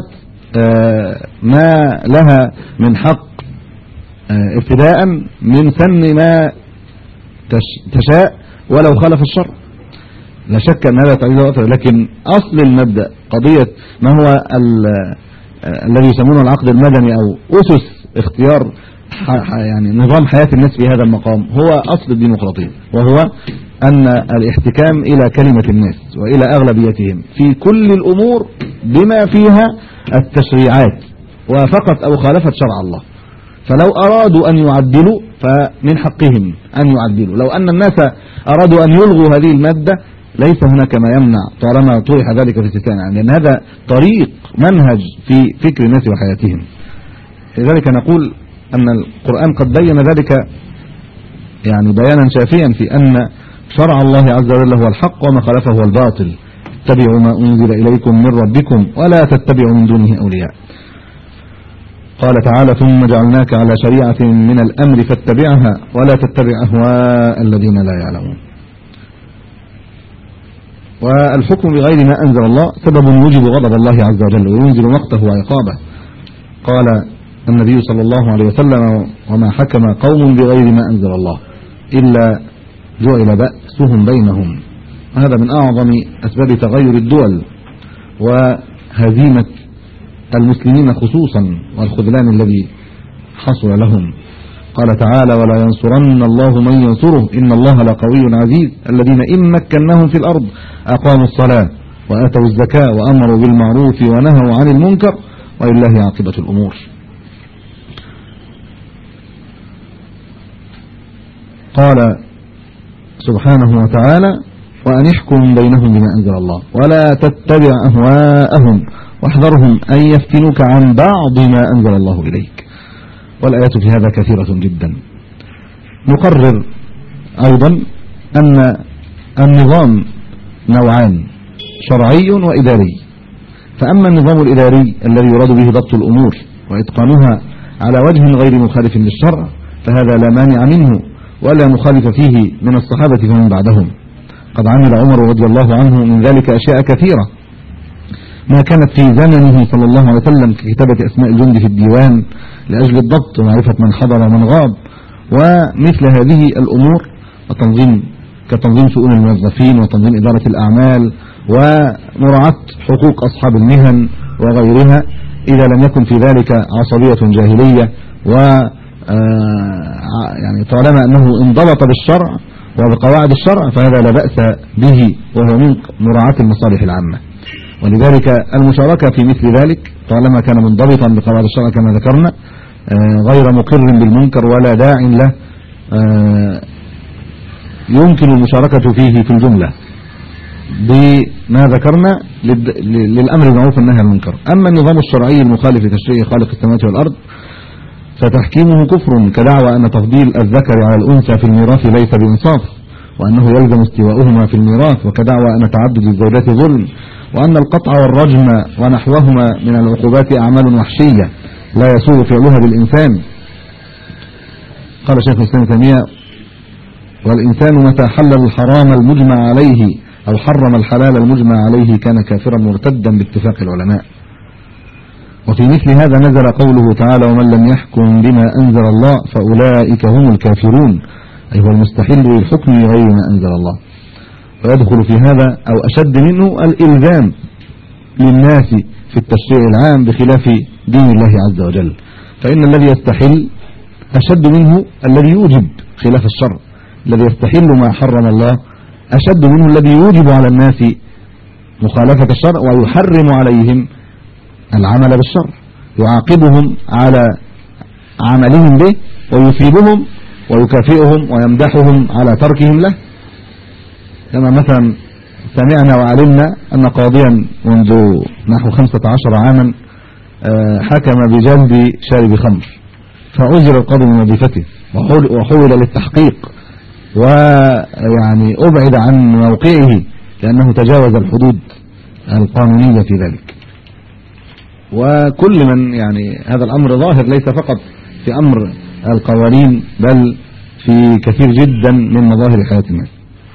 ما لها من حق ابتداء من سن ما تشاء ولو خالف الشرع. لا شك أن هذا تعديل أثر، لكن أصل المبدأ قضية ما هو الذي يسمونه العقد المدني أو أسس اختيار يعني نظام حياة الناس في هذا المقام هو أصل الديمقراطية، وهو أن الاحتكام إلى كلمة الناس وإلى أغلبيتهم في كل الأمور بما فيها التشريعات وفقط أو خالفت شرع الله. فلو أرادوا أن يعدلوا فمن حقهم أن يعدلوا، لو أن الناس أرادوا أن يلغوا هذه المادة ليس هناك ما يمنع طالما طرح ذلك في استثناء، لأن هذا طريق منهج في فكر الناس وحياتهم. لذلك نقول أن القرآن قد بين ذلك يعني بيانا شافيا في أن شرع الله عز وجل هو الحق وما خالفه هو الباطل. اتبعوا ما أنزل إليكم من ربكم ولا تتبعوا من دونه أولياء. قال تعالى ثم جعلناك على شريعة من الأمر فاتبعها ولا تتبع أهواء الذين لا يعلمون. والحكم بغير ما أنزل الله سبب يوجب غضب الله عز وجل وينزل مقته وعقابه. قال النبي صلى الله عليه وسلم وما حكم قوم بغير ما أنزل الله إلا جعل بأسهم بينهم. هذا من أعظم أسباب تغير الدول وهزيمة المسلمين خصوصا والخذلان الذي حصل لهم. قال تعالى ولا ينصرن الله من ينصره إن الله لقوي عزيز الذين إن مكناهم في الأرض أقاموا الصلاة وآتوا الزكاة وأمروا بالمعروف ونهوا عن المنكر ولله عاقبة الأمور. قال سبحانه وتعالى وأن يحكم بينهم بما أنزل الله ولا تتبع أهواءهم واحذرهم أن يفتنوك عن بعض ما أنزل الله إليك. والآيات في هذا كثيرة جدا. نقرر أيضا أن النظام نوعان شرعي وإداري. فأما النظام الإداري الذي يراد به ضبط الأمور وإتقانها على وجه غير مخالف للشرع فهذا لا مانع منه ولا مخالف فيه من الصحابة ومن بعدهم. قد عمل عمر رضي الله عنه من ذلك أشياء كثيرة ما كانت في زمنه صلى الله عليه وسلم ككتابة أسماء الجند في الديوان لأجل الضبط ومعرفة من حضر ومن غاب ومثل هذه الأمور وتنظيم كتنظيم شؤون الموظفين وتنظيم إدارة الأعمال ومراعاة حقوق أصحاب المهن وغيرها إذا لم يكن في ذلك عصبية جاهلية و يعني طالما أنه انضبط بالشرع وبقواعد الشرع فهذا لا بأس به وهو من مراعاة المصالح العامة. ولذلك المشاركة في مثل ذلك طالما كان منضبطا بقواعد الشرع كما ذكرنا غير مقر بالمنكر ولا داع له يمكن المشاركة فيه في الجملة بما ذكرنا للأمر بالمعروف والنهي عن المنكر. أما النظام الشرعي المخالف لتشريع خالق السماوات والأرض فتحكيمه كفر كدعوى أن تفضيل الذكر على الأنثى في الميراث ليس بإنصاف وأنه يلزم استواؤهما في الميراث وكدعوى أن تعدد الزوجات ظلم وأن القطع والرجم ونحوهما من العقوبات أعمال وحشية لا يسوغ فعلها بالإنسان. قال شيخ الإسلام ابن تيمية والإنسان متى حلل الحرام المجمع عليه أو حرم الحلال المجمع عليه كان كافرا مرتدا باتفاق العلماء. وفي مثل هذا نزل قوله تعالى ومن لم يحكم بما أنزل الله فأولئك هم الكافرون أي هو المستحل للحكم غير ما أنزل الله. ويدخل في هذا أو أشد منه الإلزام للناس في التشريع العام بخلاف دين الله عز وجل فإن الذي يستحل أشد منه الذي يوجب خلاف الشرع. الذي يستحل ما حرم الله أشد منه الذي يوجب على الناس مخالفة الشرع ويحرم عليهم العمل بالشرع يعاقبهم على عملهم به ويثيبهم ويكافئهم ويمدحهم على تركهم له. كما مثلا سمعنا وعلمنا أن قاضيا منذ نحو خمسة عشر عاما حكم بجلد شارب خمر فعزل القاضي من وظيفته وحول للتحقيق ويعني أبعد عن موقعه لأنه تجاوز الحدود القانونية في ذلك. وكل من يعني هذا الأمر ظاهر ليس فقط في أمر القوانين بل في كثير جدا من مظاهر حياة الناس.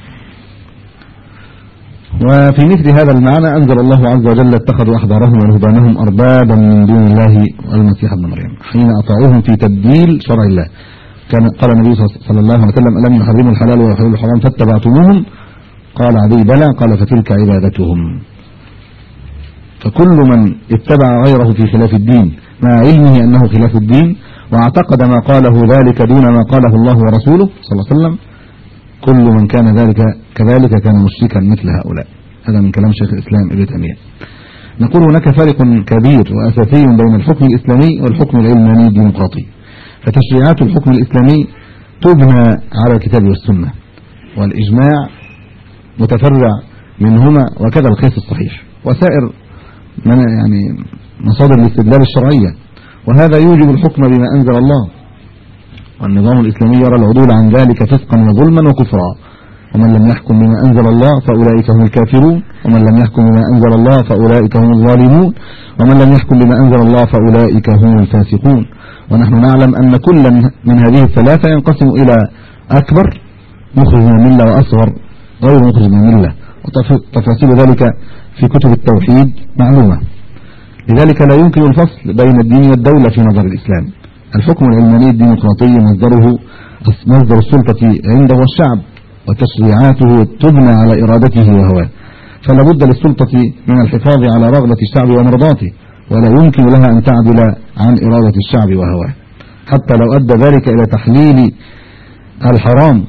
وفي مثل هذا المعنى أنزل الله عز وجل اتخذوا أحبارهم ورهبانهم أربابا من دون الله والمسيح ابن مريم حين أطاعوهم في تبديل شرع الله. كان قال النبي صلى الله عليه وسلم ألم يحرموا الحلال ويحلوا الحرام فاتبعتموهم قال علي بلى قال فتلك عبادتهم. فكل من اتبع غيره في خلاف الدين مع علمه أنه خلاف الدين واعتقد ما قاله ذلك دون ما قاله الله ورسوله صلى الله عليه وسلم كل من كان ذلك كذلك كان مشركا مثل هؤلاء. هذا من كلام شيخ الإسلام ابن تيمية. نقول هناك فرق كبير وأساسي بين الحكم الإسلامي والحكم العلماني الديمقراطي. فتشريعات الحكم الإسلامي تبنى على الكتاب والسنة والإجماع متفرع منهما وكذا القياس الصحيح وسائر من يعني مصادر الاستدلال الشرعية وهذا يوجب الحكم بما أنزل الله. والنظام الإسلامي يرى العدول عن ذلك فسقا وظلما وكفرا ومن لم يحكم بما أنزل الله فأولئك هم الكافرون ومن لم يحكم بما أنزل الله فأولئك هم الظالمون ومن لم يحكم بما أنزل الله فأولئك هم الفاسقون. ونحن نعلم أن كل من هذه الثلاثة ينقسم إلى أكبر مخرج من الملة وأصغر غير مخرج من الملة وتفاصيل ذلك في كتب التوحيد معلومة. لذلك لا يمكن الفصل بين الدين والدولة في نظر الإسلام. الحكم العلماني الديمقراطي مصدره مصدر السلطة عنده الشعب وتشريعاته تبنى على إرادته وهواه فلا بد للسلطة من الحفاظ على رغبة الشعب ومرضاته ولا يمكن لها أن تعدل عن إرادة الشعب وهواه. حتى لو أدى ذلك إلى تحليل الحرام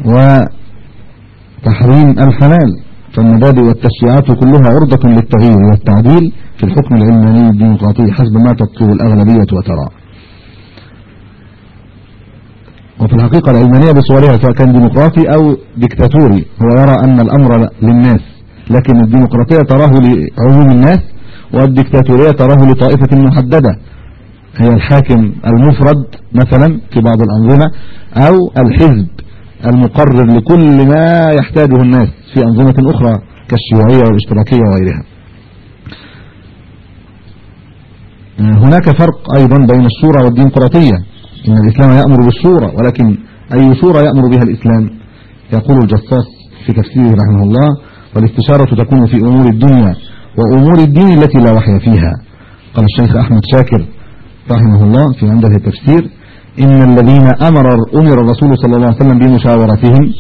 وتحريم الحلال، فالمبادئ والتشريعات كلها عرضة للتغيير والتعديل في الحكم العلماني الديمقراطي حسب ما تطلب الأغلبية وترى. وفي الحقيقة العلمانية بصورها سواء كان ديمقراطي أو ديكتاتوري هو يرى أن الأمر للناس، لكن الديمقراطية تراه لعموم الناس، والديكتاتورية تراه لطائفة محددة هي الحاكم المفرد مثلا في بعض الأنظمة، أو الحزب المقرر لكل ما يحتاجه الناس في أنظمة أخرى كالشيوعية والاشتراكية وغيرها. هناك فرق أيضا بين الشورى والديمقراطية، إن الإسلام يأمر بالشورى، ولكن أي شورى يأمر بها الإسلام؟ يقول الجصاص في تفسيره رحمه الله: والاستشارة تكون في أمور الدنيا وأمور الدين التي لا وحي فيها. قال الشيخ أحمد شاكر رحمه الله في عنده التفسير: إن الذين أمر أمر الرسول صلى الله عليه وسلم بمشاورتهم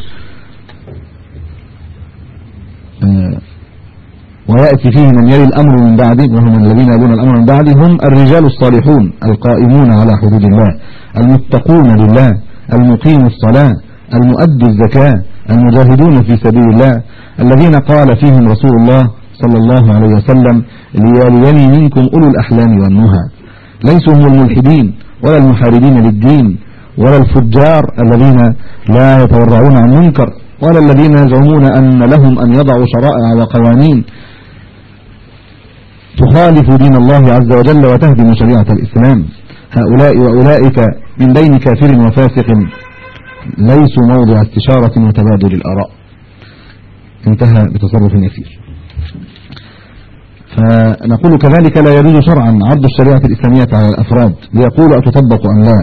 ويأتي فيه من يلي الأمر من بعده، وهم الذين يلون الأمر من بعده هم الرجال الصالحون القائمون على حدود الله، المتقون لله، المقيم الصلاة، المؤدي الزكاة، المجاهدون في سبيل الله، الذين قال فيهم رسول الله صلى الله عليه وسلم: ليليني منكم أولو الأحلام والنهى. ليسوا هم الملحدين ولا المحاربين للدين ولا الفجار الذين لا يتورعون عن منكر، ولا الذين يزعمون أن لهم أن يضعوا شرائع وقوانين تخالف دين الله عز وجل وتهدم شريعة الإسلام. هؤلاء وأولئك من بين كافر وفاسق ليسوا موضع استشارة وتبادل الآراء. انتهى بتصرف يسير. فنقول كذلك لا يجوز شرعا عرض الشريعة الإسلامية على الأفراد ليقولوا أتطبق أم لا،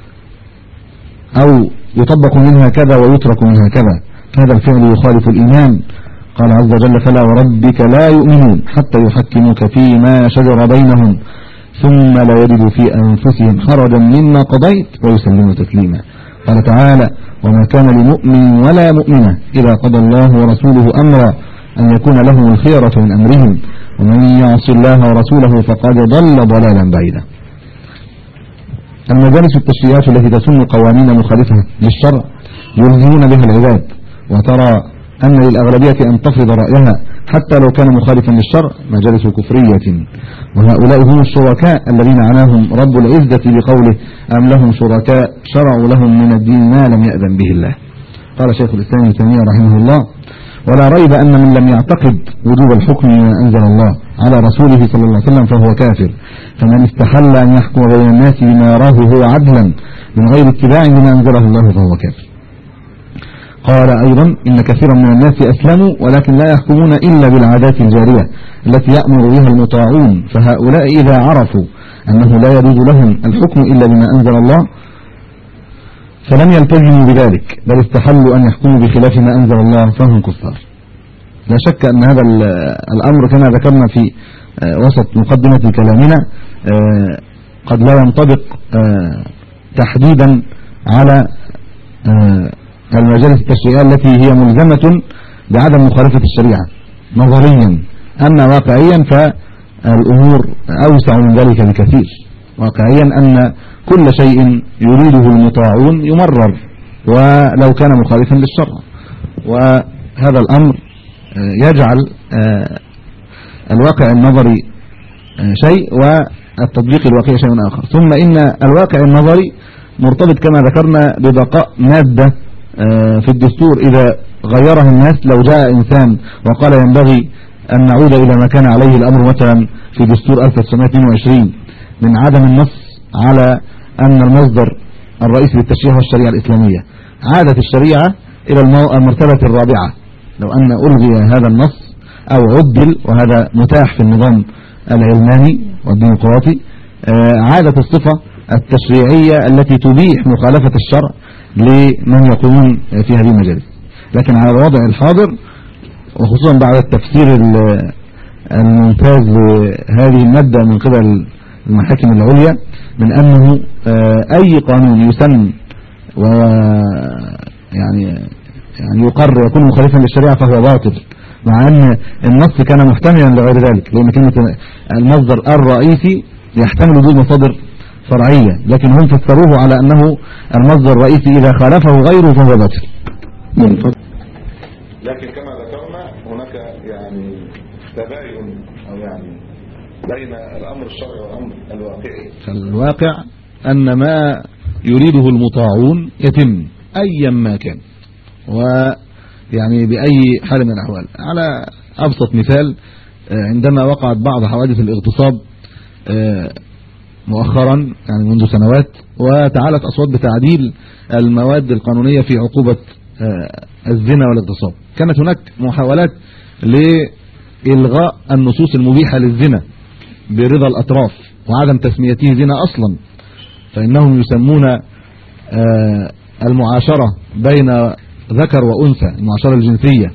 أو يطبق منها كذا ويترك منها كذا، هذا الفعل يخالف الإيمان. قال عز وجل: فلا وربك لا يؤمنون حتى يحكموك فيما شجر بينهم ثم لا يجدوا في أنفسهم حرجا مما قضيت ويسلموا تسليما. قال تعالى: وما كان لمؤمن ولا مؤمنة إذا قضى الله ورسوله أمرا أن يكون لهم الخيرة من أمرهم ومن يعص الله ورسوله فقد ضل ضلالا بعيدا. المجالس التشريعات التي تسن قوانين مخالفة للشرع يلزمون بها العباد، وترى أن للأغلبية أن تفرض رأيها حتى لو كان مخالفا للشرع، مجالس كفرية. وهؤلاء هم الشركاء الذين عناهم رب العزة بقوله: أم لهم شركاء شرعوا لهم من الدين ما لم يأذن به الله. قال شيخ الإسلام ابن تيمية رحمه الله: ولا ريب أن من لم يعتقد وجوب الحكم بما أنزل الله على رسوله صلى الله عليه وسلم فهو كافر، فمن استحل أن يحكم بين الناس بما يراه هو عدلا من غير اتباع لما أنزله الله فهو كافر. قال أيضا: إن كثيرا من الناس أسلموا ولكن لا يحكمون إلا بالعادات الجارية التي يأمر بها المطاعون، فهؤلاء إذا عرفوا أنه لا يجوز لهم الحكم إلا بما أنزل الله فلم يلتزموا بذلك، بل استحلوا أن يحكموا بخلاف ما أنزل الله فهم كفار. لا شك أن هذا الأمر كما ذكرنا في وسط مقدمة كلامنا قد لا ينطبق تحديدا على المجالس التشريعية التي هي ملزمة بعدم مخالفة الشريعة نظريا، أما واقعيا فالأمور أوسع من ذلك بكثير. واقعيا أن كل شيء يريده المطاعون يمرر ولو كان مخالفا للشرع، وهذا الأمر يجعل الواقع النظري شيء والتطبيق الواقعي شيء آخر. ثم إن الواقع النظري مرتبط كما ذكرنا ببقاء مادة في الدستور إذا غيرها الناس. لو جاء إنسان وقال ينبغي أن نعود إلى ما كان عليه الأمر مثلا في دستور ألف وتسعمائة واثنين وعشرين من عدم النص على أن المصدر الرئيسي للتشريع هو الشريعة الإسلامية، عادت الشريعة إلى المرتبة الرابعة. لو أن ألغي هذا النص أو عدل، وهذا متاح في النظام العلماني والديمقراطي، عادت الصفة التشريعية التي تبيح مخالفة الشرع لمن يقومون في هذه المجالس. لكن على الوضع الحاضر وخصوصا بعد التفسير الممتاز لهذه المادة من قبل المحاكم العليا من أنه أي قانون يسن ويعني يعني يقرر يكون مخالفا للشريعة فهو باطل، مع أن النص كان محتملا لغير ذلك، لأن كلمة المصدر الرئيسي يحتمل وجود مصادر فرعية، لكن هم فسروه على أنه المصدر الرئيسي إذا خالفه غيره فهو باطل. لكن كما ذكرنا هناك يعني تباين أو يعني بين الأمر الشرعي والأمر الواقعي. الواقع أن ما يريده المطاعون يتم أيا ما كان، ويعني بأي حال من الأحوال. على أبسط مثال، عندما وقعت بعض حوادث الاغتصاب مؤخرا يعني منذ سنوات، وتعالت أصوات بتعديل المواد القانونية في عقوبة الزنا والاغتصاب، كانت هناك محاولات لإلغاء النصوص المبيحة للزنا برضا الأطراف وعدم تسميته زنا أصلا، فإنهم يسمون المعاشرة بين ذكر وأنثى، المعاشرة الجنسية،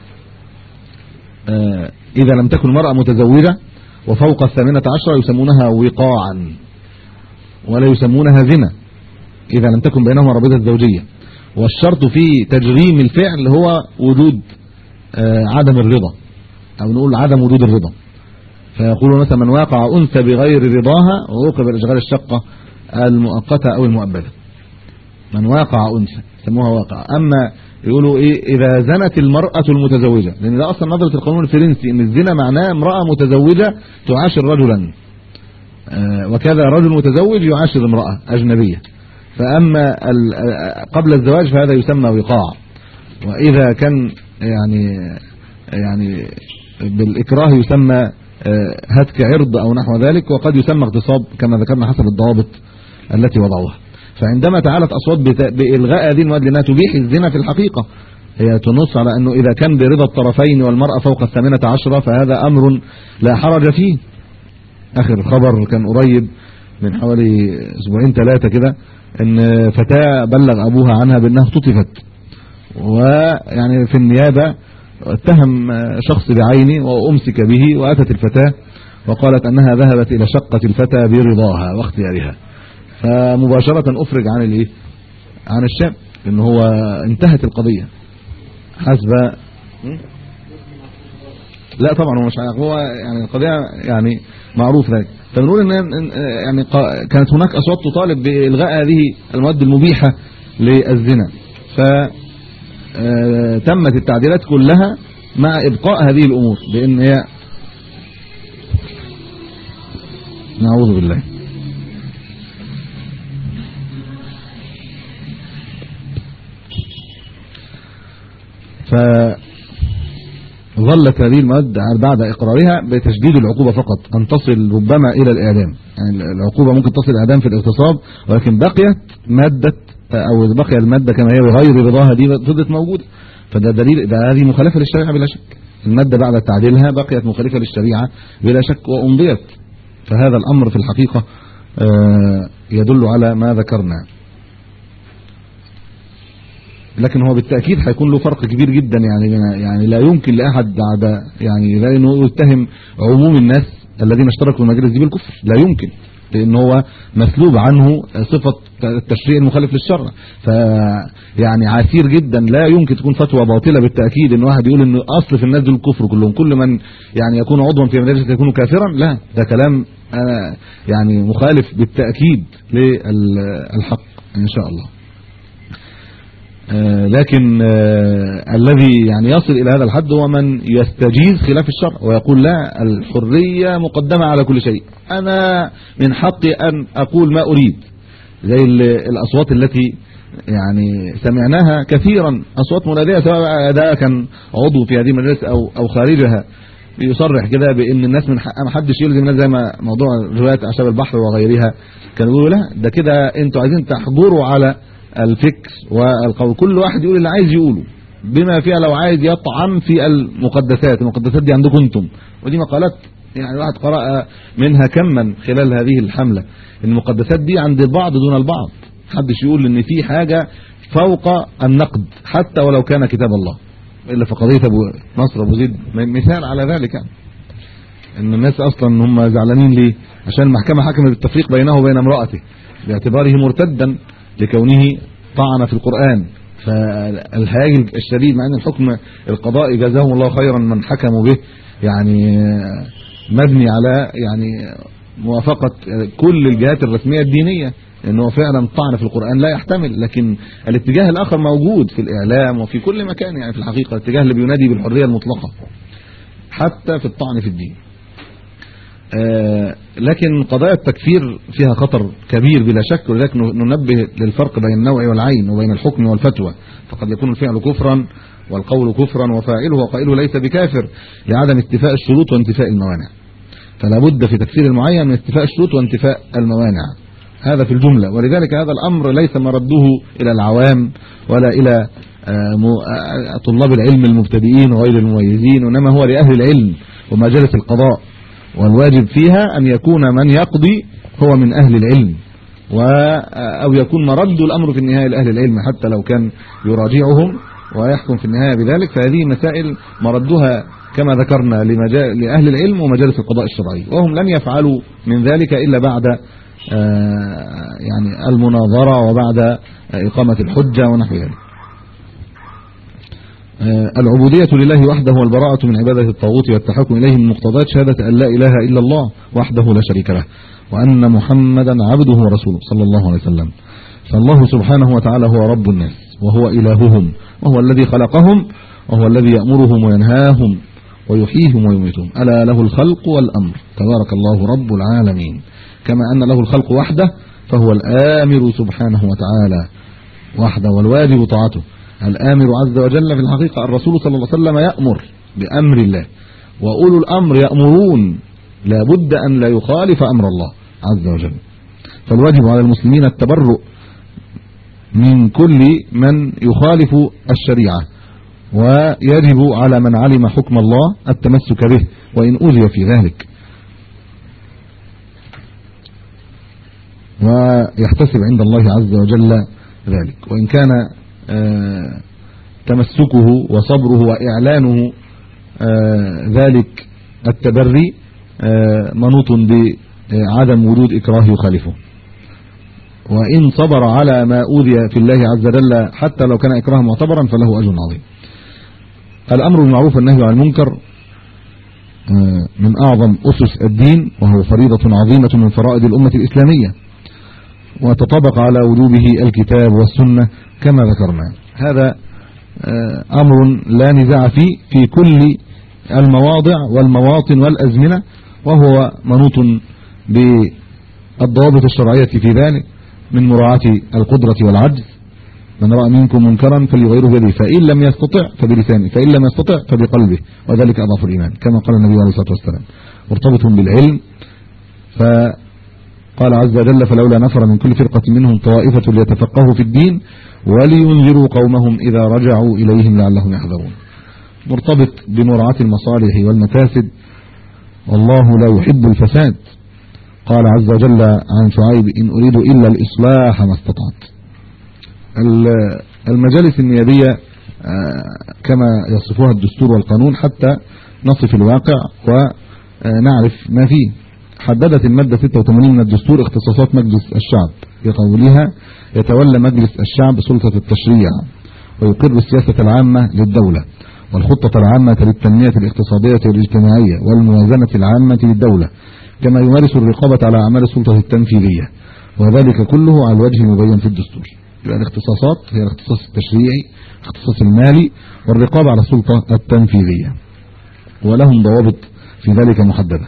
إذا لم تكن المرأة متزوجة وفوق الثامنة عشرة يسمونها وقاعا، ولا يسمونها زنا إذا لم تكن بينهما رابطة زوجية. والشرط في تجريم الفعل هو وجود عدم الرضا، أو نقول عدم وجود الرضا. فيقولون مثلا من واقع أنثى بغير رضاها وعوقب بالإشغال الشقة المؤقتة أو المؤبدة. من واقع أنثى سموها واقع. أما يقولوا إيه إذا زنت المرأة المتزوجة، لأن ده أصلا نظرة القانون الفرنسي إن الزنا معناه امرأة متزوجة تعاشر رجلا، وكذا رجل متزوج يعاشر امرأة أجنبية. فأما قبل الزواج فهذا يسمى وقاع، وإذا كان يعني يعني بالإكراه يسمى هتك عرض أو نحو ذلك، وقد يسمى اغتصاب كما ذكرنا حسب الضوابط التي وضعوها. فعندما تعالت أصوات بإلغاء هذه المواد لأنها تبيح الزنا في الحقيقة، هي تنص على أنه إذا كان برضا الطرفين والمرأة فوق الثامنة عشرة فهذا أمر لا حرج فيه. آخر خبر كان قريب من حوالي أسبوعين ثلاثة كده، إن فتاة بلغ أبوها عنها بأنها اختطفت، ويعني في النيابة اتهم شخص بعينه وأمسك به، وأتت الفتاة وقالت أنها ذهبت إلى شقة الفتاة برضاها واختيارها، فمباشرة أفرج عن الايه عن الشاب، لأنه هو انتهت القضية حسب. لا طبعا هو مش هو يعني القضية يعني معروف ذلك. فبنقول ان يعني كانت هناك اصوات تطالب بالغاء هذه المواد المبيحة للزنا، فتمت التعديلات كلها مع ابقاء هذه الامور، لان هي نعوذ بالله. فظلت هذه المواد بعد إقرارها بتشديد العقوبة فقط، أن تصل ربما إلى الإعدام. يعني العقوبة ممكن تصل الإعدام في الاغتصاب، ولكن بقيت مادة أو بقي المادة كما هي بغير رضاها دي فضلت موجودة. فده دليل ده هذه مخالفة للشريعة بلا شك. المادة بعد تعديلها بقيت مخالفة للشريعة بلا شك وأمضيت. فهذا الأمر في الحقيقة يدل على ما ذكرنا. لكن هو بالتأكيد هيكون له فرق كبير جدا، يعني يعني لا يمكن لأحد بعد يعني لا انه يتهم عموم الناس الذين اشتركوا في المجلس دي بالكفر، لا يمكن، لأن هو مسلوب عنه صفة التشريع المخالف للشرع. فيعني عسير جدا، لا يمكن تكون فتوى باطلة بالتأكيد ان واحد يقول ان اصل في الناس دول الكفر كلهم، كل من يعني يكون عضوا في مجلس يكون كافرا. لا، ده كلام يعني مخالف بالتأكيد للحق ان شاء الله. لكن الذي يعني يصل إلى هذا الحد هو من يستجيز خلاف الشرع ويقول لا، الحرية مقدمة على كل شيء، أنا من حقي أن أقول ما أريد، زي الأصوات التي يعني سمعناها كثيرا، أصوات منادية سواء ده كان عضو في هذه المجلس أو أو خارجها، يصرح كده بأن الناس من حق ما حدش يلزم الناس، زي ما موضوع روايات أعشاب البحر وغيرها كانوا يقولوا لا، ده كده أنتوا عايزين تحجروا على الفكر والقول، كل واحد يقول اللي عايز يقوله بما فيها لو عايز يطعن في المقدسات، المقدسات دي عندكم انتم. ودي مقالات يعني الواحد قرأ منها كما خلال هذه الحملة، المقدسات دي عند البعض دون البعض، محدش يقول ان في حاجة فوق النقد حتى ولو كان كتاب الله، الا في قضية ابو نصر ابو زيد مثال على ذلك، يعني ان الناس اصلا هم زعلانين ليه؟ عشان المحكمة حكمت بالتفريق بينه وبين امرأته باعتباره مرتدا لكونه طعن في القرآن. فالهاجم الشديد، مع ان الحكم القضائي جزاهم الله خيرا من حكموا به يعني مبني على يعني موافقة كل الجهات الرسمية الدينية انه فعلا طعن في القرآن لا يحتمل، لكن الاتجاه الاخر موجود في الاعلام وفي كل مكان. يعني في الحقيقة الاتجاه اللي بينادي بالحرية المطلقة حتى في الطعن في الدين. آه لكن قضايا التكفير فيها خطر كبير بلا شك، ولذلك ننبه للفرق بين النوع والعين وبين الحكم والفتوى. فقد يكون الفعل كفرا والقول كفرا وفاعله وقائله ليس بكافر لعدم استيفاء الشروط وانتفاء الموانع. فلا بد في تكفير المعين من استيفاء الشروط وانتفاء الموانع، هذا في الجملة. ولذلك هذا الأمر ليس مرده إلى العوام ولا إلى طلاب العلم المبتدئين وغير المميزين، وإنما هو لأهل العلم ومجالس القضاء، والواجب فيها أن يكون من يقضي هو من أهل العلم، أو يكون مرد الأمر في النهاية لأهل العلم حتى لو كان يراجعهم ويحكم في النهاية بذلك. فهذه مسائل مردها كما ذكرنا لأهل العلم ومجالس القضاء الشرعي، وهم لن يفعلوا من ذلك إلا بعد يعني المناظرة وبعد إقامة الحجة ونحو ذلك. العبودية لله وحده والبراءة من عبادة الطاغوت والتحكم إليه من مقتضيات شهادة أن لا إله إلا الله وحده لا شريك له، وأن محمدا عبده ورسوله صلى الله عليه وسلم. فالله سبحانه وتعالى هو رب الناس وهو إلههم، وهو الذي خلقهم، وهو الذي يأمرهم وينهاهم ويحييهم ويميتهم. ألا له الخلق والأمر، تبارك الله رب العالمين. كما أن له الخلق وحده فهو الآمر سبحانه وتعالى وحده، والواجب طاعته. الآمر عز وجل في الحقيقة الرسول صلى الله عليه وسلم يأمر بأمر الله، وأولو الأمر يأمرون، لا بد أن لا يخالف أمر الله عز وجل. فالواجب على المسلمين التبرؤ من كل من يخالف الشريعة، ويجب على من علم حكم الله التمسك به وإن أوذي في ذلك، ويحتسب عند الله عز وجل ذلك. وإن كان آه تمسكه وصبره وإعلانه آه ذلك التبري آه منوط بعدم وجود إكراه يخالفه، وإن صبر على ما أوذي في الله عز وجل حتى لو كان إكراه معتبرا فله أجر عظيم. الأمر بالمعروف والنهي عن المنكر آه من أعظم أسس الدين، وهو فريضة عظيمة من فرائض الأمة الإسلامية، وتطبق على وجوبه الكتاب والسنة كما ذكرنا. هذا أمر لا نزاع فيه في كل المواضع والمواطن والأزمنة، وهو منوط بالضوابط الشرعية في ذلك من مراعاة القدرة والعجز. من رأى منكم منكرا فليغيره بيده، فإن لم يستطع فبلسانه، فإن لم يستطع فبقلبه، وذلك أضعف الإيمان كما قال النبي عليه الصلاة والسلام. مرتبط بالعلم، ف قال عز وجل فلولا نفر من كل فرقة منهم طائفة ليتفقهوا في الدين ولينذروا قومهم إذا رجعوا إليهم لعلهم يحذرون. مرتبط بمراعاة المصالح والمفاسد، والله لا يحب الفساد. قال عز وجل عن شعيب إن أريد إلا الإصلاح ما استطعت. المجالس النيابية كما يصفها الدستور والقانون حتى نصف الواقع ونعرف ما فيه. حددت المادة ستة وثمانين من الدستور اختصاصات مجلس الشعب بقولها يتولى مجلس الشعب سلطة التشريع ويقر السياسة العامة للدولة والخطة العامة للتنمية الاقتصادية والاجتماعية والموازنة العامة للدولة، كما يمارس الرقابة على أعمال السلطة التنفيذية، وذلك كله على الوجه المبين في الدستور. يبقى الاختصاصات هي الاختصاص التشريعي، الاختصاص المالي، والرقابة على السلطة التنفيذية، ولهم ضوابط في ذلك محددة.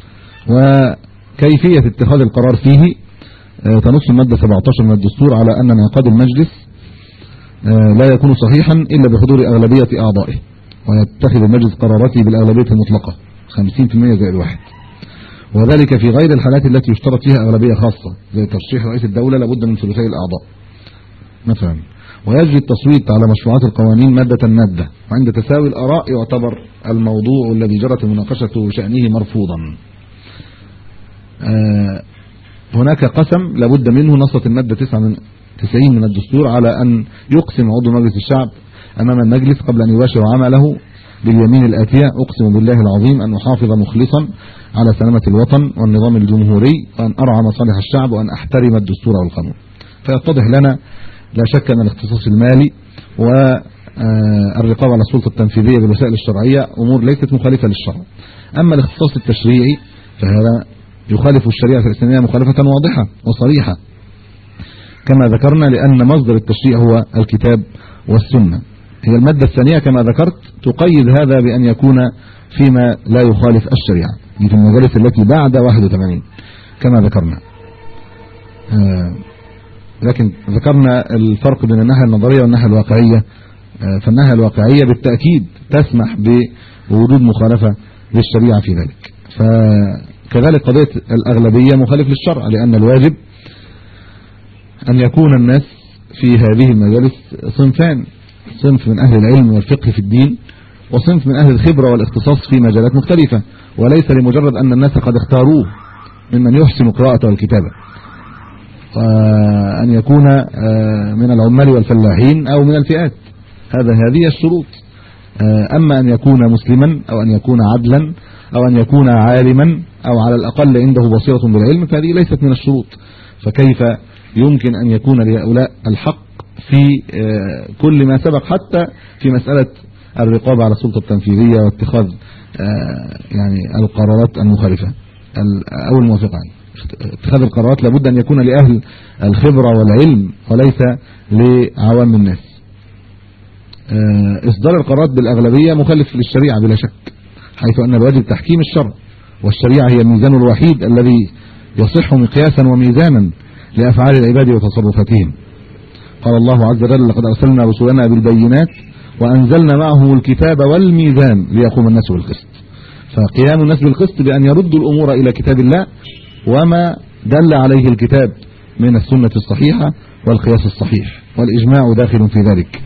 وكيفية اتخاذ القرار فيه تنص المادة سبعة عشر من الدستور على أن انعقاد المجلس لا يكون صحيحا إلا بحضور أغلبية أعضائه، ويتخذ المجلس قراراته بالأغلبية المطلقة خمسين بالمئة زائد واحد، وذلك في غير الحالات التي يشترط فيها أغلبية خاصة زي ترشيح رئيس الدولة لابد من ثلثي الأعضاء مثلا. ويجري التصويت على مشروعات القوانين مادة مادة، وعند تساوي الآراء يعتبر الموضوع الذي جرت المناقشة شأنه مرفوضا. آه هناك قسم لابد منه، نصت المادة تسعين من الدستور على أن يقسم عضو مجلس الشعب أمام المجلس قبل أن يباشر عمله باليمين الآتية: أقسم بالله العظيم أن أحافظ مخلصا على سلامة الوطن والنظام الجمهوري، وأن أرعى مصالح الشعب، وأن أحترم الدستور والقانون. فيتضح لنا لا شك أن الاختصاص المالي والرقابة على السلطة التنفيذية بالوسائل الشرعية أمور ليست مخالفة للشرع. أما الاختصاص التشريعي فهذا يخالف الشريعة الإسلامية مخالفة واضحة وصريحة كما ذكرنا، لأن مصدر التشريع هو الكتاب والسنة. هي المادة الثانية كما ذكرت تقيد هذا بأن يكون فيما لا يخالف الشريعة في المجالس التي بعد واحد وثمانين كما ذكرنا. آه لكن ذكرنا الفرق بين الناحية النظرية والناحية الواقعية. آه فالناحية الواقعية بالتأكيد تسمح بوجود مخالفة للشريعة في ذلك. فكذلك قضية الأغلبية مخالف للشرع، لأن الواجب أن يكون الناس في هذه المجالس صنفان: صنف من أهل العلم والفقه في الدين، وصنف من أهل الخبرة والاختصاص في مجالات مختلفة، وليس لمجرد أن الناس قد اختاروه ممن يحسن قراءة والكتابة، وأن يكون من العمال والفلاحين أو من الفئات. هذا هذه الشروط. أما أن يكون مسلما أو أن يكون عدلا أو أن يكون عالما أو على الأقل عنده بصيرة بالعلم، فهذه ليست من الشروط. فكيف يمكن أن يكون لهؤلاء الحق في كل ما سبق، حتى في مسألة الرقابة على السلطة التنفيذية واتخاذ يعني القرارات المخالفة أو الموافقة؟ اتخاذ القرارات لابد أن يكون لأهل الخبرة والعلم وليس لعوام الناس. إصدار القرارات بالأغلبية مخالف للشريعة بلا شك، حيث أن الواجب تحكيم الشرع، والشريعة هي الميزان الوحيد الذي يصح مقياسا وميزانا لأفعال العباد وتصرفاتهم. قال الله عز وجل: لقد أرسلنا رسلنا بالبينات وأنزلنا معهم الكتاب والميزان ليقوم الناس بالقسط. فقيام الناس بالقسط بأن يردوا الأمور إلى كتاب الله وما دل عليه الكتاب من السنة الصحيحة والقياس الصحيح، والإجماع داخل في ذلك.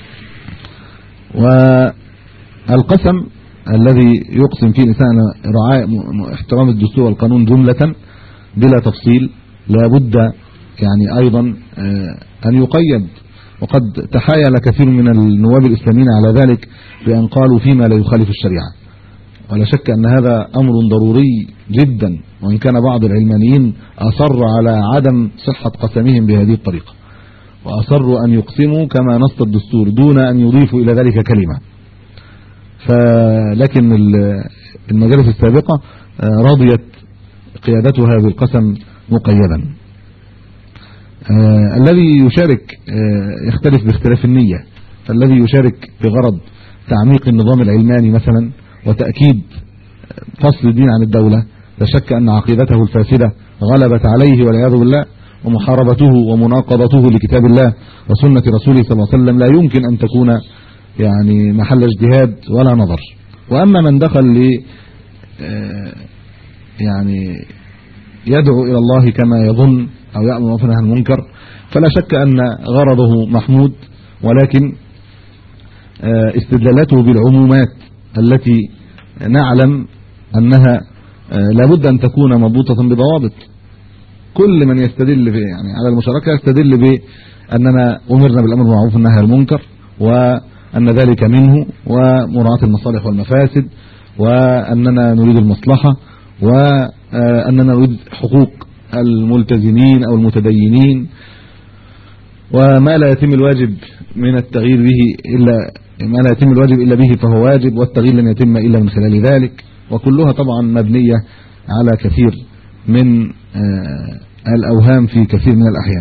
والقسم الذي يقسم فيه الإنسان رعاية احترام الدستور والقانون جملة بلا تفصيل لابد يعني أيضا أن يقيد. وقد تحايل كثير من النواب الإسلاميين على ذلك بأن قالوا فيما لا يخالف الشريعة، ولا شك أن هذا أمر ضروري جدا، وإن كان بعض العلمانيين أصر على عدم صحة قسمهم بهذه الطريقة، وأصروا أن يقسموا كما نص الدستور دون أن يضيفوا إلى ذلك كلمة. فلكن المجالس السابقة رضيت قيادتها بالقسم مقيدا. آه الذي يشارك آه يختلف باختلاف النية، فالذي يشارك بغرض تعميق النظام العلماني مثلا وتأكيد فصل الدين عن الدولة، لا شك أن عقيدته الفاسدة غلبت عليه والعياذ بالله، ومحاربته ومناقضته لكتاب الله وسنة رسوله صلى الله عليه وسلم لا يمكن أن تكون يعني محل اجتهاد ولا نظر. وأما من دخل ل آه يعني يدعو إلى الله كما يظن أو يأمر بالمعروف وينهى عن المنكر، فلا شك أن غرضه محمود، ولكن استدلالاته بالعمومات التي نعلم أنها لابد أن تكون مربوطة بضوابط. كل من يستدل يعني على المشاركة يستدل بأننا أمرنا بالأمر بالمعروف والنهي عن المنكر، وأن ذلك منه، ومراعاة المصالح والمفاسد، وأننا نريد المصلحة، وأننا نريد حقوق الملتزمين أو المتدينين، وما لا يتم الواجب من التغيير به إلا ما لا يتم الواجب إلا به فهو واجب، والتغيير لن يتم إلا من خلال ذلك. وكلها طبعا مبنية على كثير من الأوهام في كثير من الأحيان.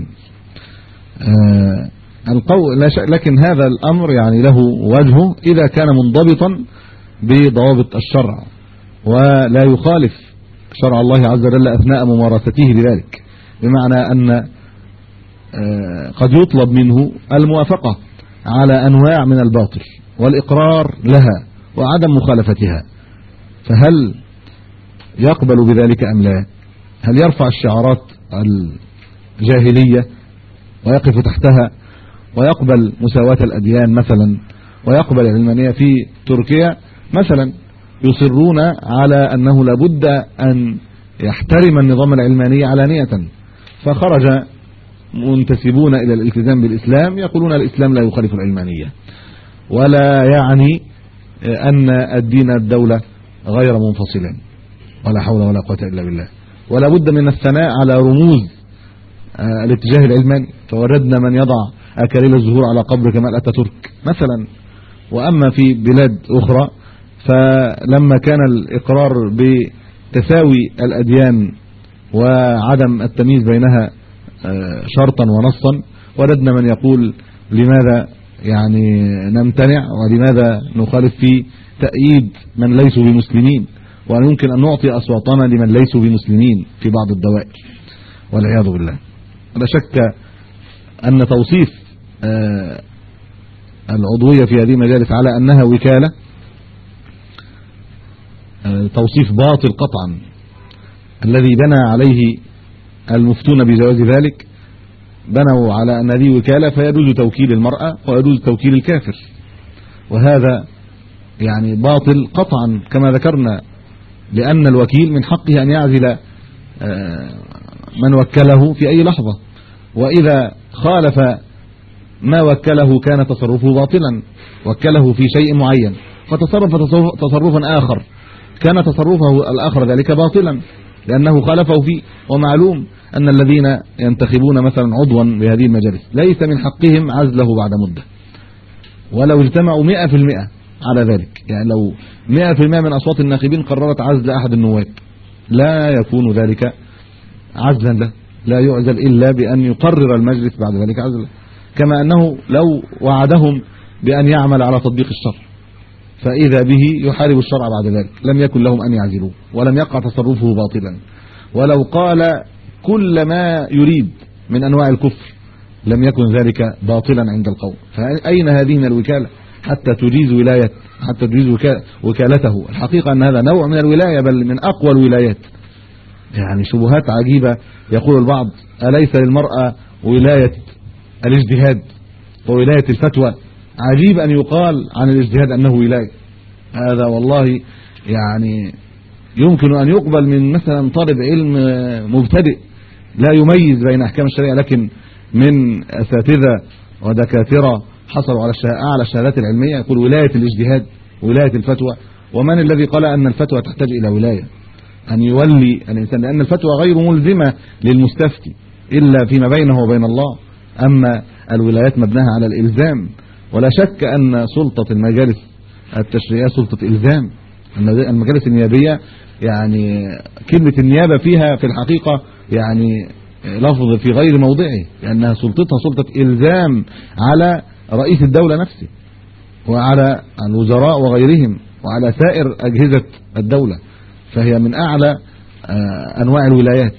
القول لكن هذا الأمر يعني له وجهه إذا كان منضبطا بضوابط الشرع ولا يخالف شرع الله عز وجل أثناء ممارسته لذلك، بمعنى أن قد يطلب منه الموافقة على أنواع من الباطل والإقرار لها وعدم مخالفتها، فهل يقبل بذلك أم لا؟ هل يرفع الشعارات الجاهلية ويقف تحتها ويقبل مساواة الأديان مثلا، ويقبل العلمانية في تركيا مثلا؟ يصرون على أنه لابد أن يحترم النظام العلماني علانية، فخرج منتسبون إلى الالتزام بالإسلام يقولون الإسلام لا يخالف العلمانية، ولا يعني أن الدين الدولة غير منفصلا، ولا حول ولا قوة إلا بالله. ولا بد من الثناء على رموز الاتجاه العلماني، فوجدنا من يضع أكاليل الزهور على قبر كمال أتاتورك مثلا. وأما في بلاد أخرى فلما كان الإقرار بتساوي الأديان وعدم التمييز بينها شرطا ونصا. وردنا من يقول لماذا يعني نمتنع ولماذا نخالف في تأييد من ليسوا بمسلمين، ويمكن أن نعطي أصواتنا لمن ليسوا بمسلمين في بعض الدوائر والعياذ بالله. لا شك أن توصيف العضوية في هذه المجالس على أنها وكالة توصيف باطل قطعا. الذي بنى عليه المفتون بجواز ذلك بنوا على أن هذه وكالة فيجوز توكيل المرأة ويجوز توكيل الكافر، وهذا يعني باطل قطعا كما ذكرنا، لأن الوكيل من حقه أن يعزل من وكله في أي لحظة، وإذا خالف ما وكله كان تصرفه باطلا. وكله في شيء معين فتصرف تصرفا آخر كان تصرفه الآخر ذلك باطلا لأنه خالفه فيه. ومعلوم أن الذين ينتخبون مثلا عضوا بهذه المجالس ليس من حقهم عزله بعد مدة، ولو اجتمعوا مئة في المئة على ذلك، يعني لو مئة في المئة من أصوات الناخبين قررت عزل أحد النواب لا يكون ذلك عزلا له، لا يعزل إلا بأن يقرر المجلس بعد ذلك عزله. كما أنه لو وعدهم بأن يعمل على تطبيق الشرع فإذا به يحارب الشرع بعد ذلك لم يكن لهم أن يعزلوه ولم يقع تصرفه باطلا. ولو قال كل ما يريد من أنواع الكفر لم يكن ذلك باطلا عند القوم. فأين هذه من الوكالة حتى تجيز ولاية حتى تجيز وكالته؟ الحقيقة أن هذا نوع من الولاية بل من أقوى الولايات. يعني شبهات عجيبة. يقول البعض أليس للمرأة ولاية الاجتهاد وولاية الفتوى؟ عجيب أن يقال عن الاجتهاد أنه ولاية. هذا والله يعني يمكن أن يقبل من مثلا طالب علم مبتدئ لا يميز بين أحكام الشريعة، لكن من أساتذة ودكاترة حصلوا على أعلى الشهادات العلمية يقول ولاية الاجتهاد ولاية الفتوى. ومن الذي قال أن الفتوى تحتاج إلى ولاية؟ أن يولي الإنسان، لأن الفتوى غير ملزمة للمستفتي إلا فيما بينه وبين الله. أما الولايات مبناها على الإلزام، ولا شك أن سلطة المجالس التشريعية سلطة إلزام. المجالس النيابية يعني كلمة النيابة فيها في الحقيقة يعني لفظ في غير موضعه، لأنها سلطتها سلطة إلزام على رئيس الدولة نفسه وعلى الوزراء وغيرهم وعلى سائر أجهزة الدولة، فهي من أعلى أنواع الولايات.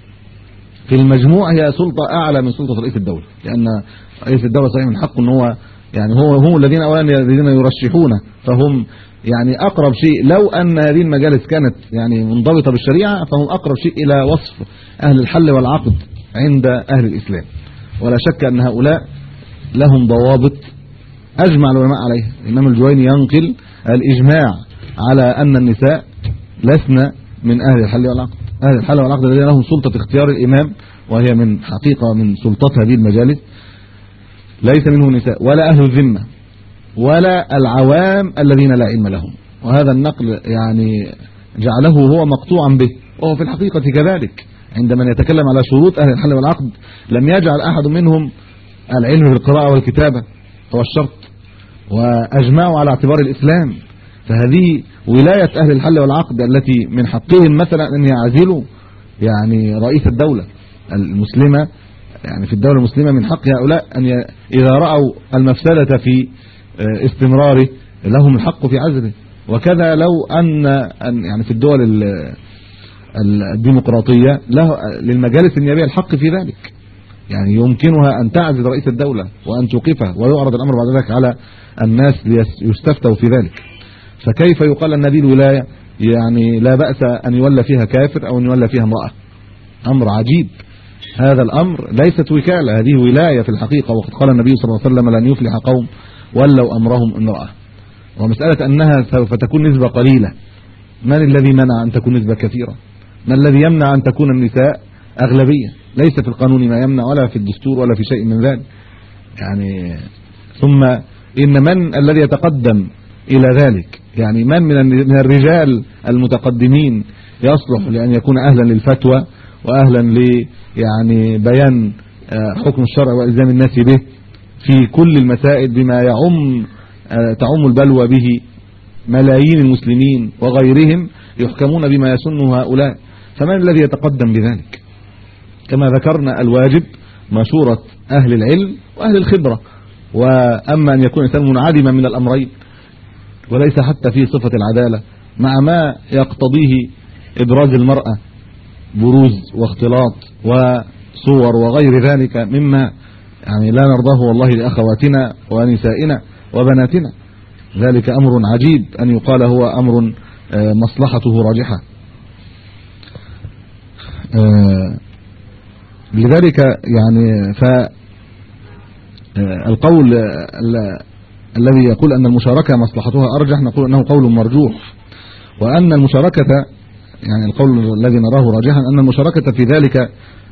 في المجموع هي سلطة أعلى من سلطة رئيس الدولة، لأن رئيس الدولة صحيح من حقه أن هو يعني هو هم الذين أولا الذين يرشحون، فهم يعني أقرب شيء. لو أن هذه المجالس كانت يعني منضبطة بالشريعة فهم أقرب شيء إلى وصف أهل الحل والعقد عند أهل الإسلام. ولا شك أن هؤلاء لهم ضوابط أجمع العلماء عليها. الإمام الجويني ينقل الإجماع على أن النساء لسن من أهل الحل والعقد. أهل الحل والعقد الذين لهم سلطة اختيار الإمام، وهي من حقيقة من سلطات هذه المجالس، ليس منه نساء ولا أهل الذمة ولا العوام الذين لا علم لهم. وهذا النقل يعني جعله هو مقطوعا به، وهو في الحقيقة كذلك. عندما يتكلم على شروط أهل الحل والعقد لم يجعل أحد منهم العلم بالقراءة والكتابة هو الشرط، وأجمعوا على اعتبار الإسلام. فهذه ولاية أهل الحل والعقد التي من حقهم مثلا أن يعزلوا يعني رئيس الدولة المسلمة. يعني في الدولة المسلمة من حق هؤلاء أن ي... إذا رأوا المفسدة في استمراره لهم الحق في عزله. وكذا لو أن, أن يعني في الدول الديمقراطية له للمجالس النيابية الحق في ذلك، يعني يمكنها أن تعزل رئيس الدولة وأن توقفه ويعرض الأمر بعد ذلك على الناس ليستفتوا في ذلك. فكيف يقال أن هذه الولاية يعني لا بأس أن يولى فيها كافر أو أن يولى فيها امرأة؟ أمر عجيب. هذا الأمر ليست وكالة، هذه ولاية في الحقيقة. وقد قال النبي صلى الله عليه وسلم لن يفلح قوم ولوا أمرهم امرأة. ومسألة أنها سوف تكون نسبة قليلة، من الذي منع أن تكون نسبة كثيرة؟ ما الذي يمنع أن تكون النساء أغلبية؟ ليس في القانون ما يمنع ولا في الدستور ولا في شيء من ذلك. يعني ثم إن من الذي يتقدم إلى ذلك؟ يعني من من الرجال المتقدمين يصلح لأن يكون أهلا للفتوى وأهلا ل يعني بيان حكم الشرع وإلزام الناس به في كل المسائل بما يعم تعم البلوى به ملايين المسلمين وغيرهم يحكمون بما يسنه هؤلاء؟ فمن الذي يتقدم بذلك؟ كما ذكرنا الواجب مشورة أهل العلم وأهل الخبرة، وأما أن يكون إنسان منعدما من الأمرين وليس حتى في صفة العدالة مع ما يقتضيه إبراز المرأة بروز واختلاط وصور وغير ذلك مما يعني لا نرضاه والله لأخواتنا ونسائنا وبناتنا، ذلك أمر عجيب أن يقال هو أمر مصلحته راجحة. لذلك يعني فالقول الذي يقول أن المشاركة مصلحتها أرجح نقول أنه قول مرجوح، وأن المشاركة يعني القول الذي نراه راجحا أن المشاركة في ذلك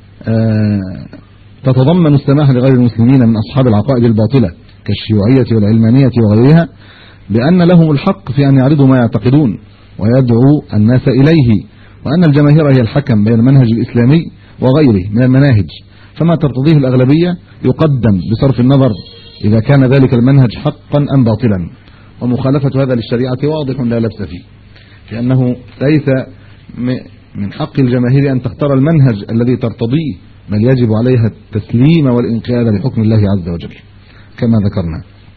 تتضمن السماح لغير المسلمين من أصحاب العقائد الباطلة كالشيوعية والعلمانية وغيرها بأن لهم الحق في أن يعرضوا ما يعتقدون ويدعو الناس إليه، وأن الجماهير هي الحكم بين المنهج الإسلامي وغيره من المناهج، فما ترتضيه الأغلبية يقدم بصرف النظر إذا كان ذلك المنهج حقا أم باطلا. ومخالفة هذا للشريعة واضح لا لبس فيه، لأنه ليس من حق الجماهير أن تختار المنهج الذي ترتضيه، بل يجب عليها التسليم والانقياد لحكم الله عز وجل كما ذكرنا.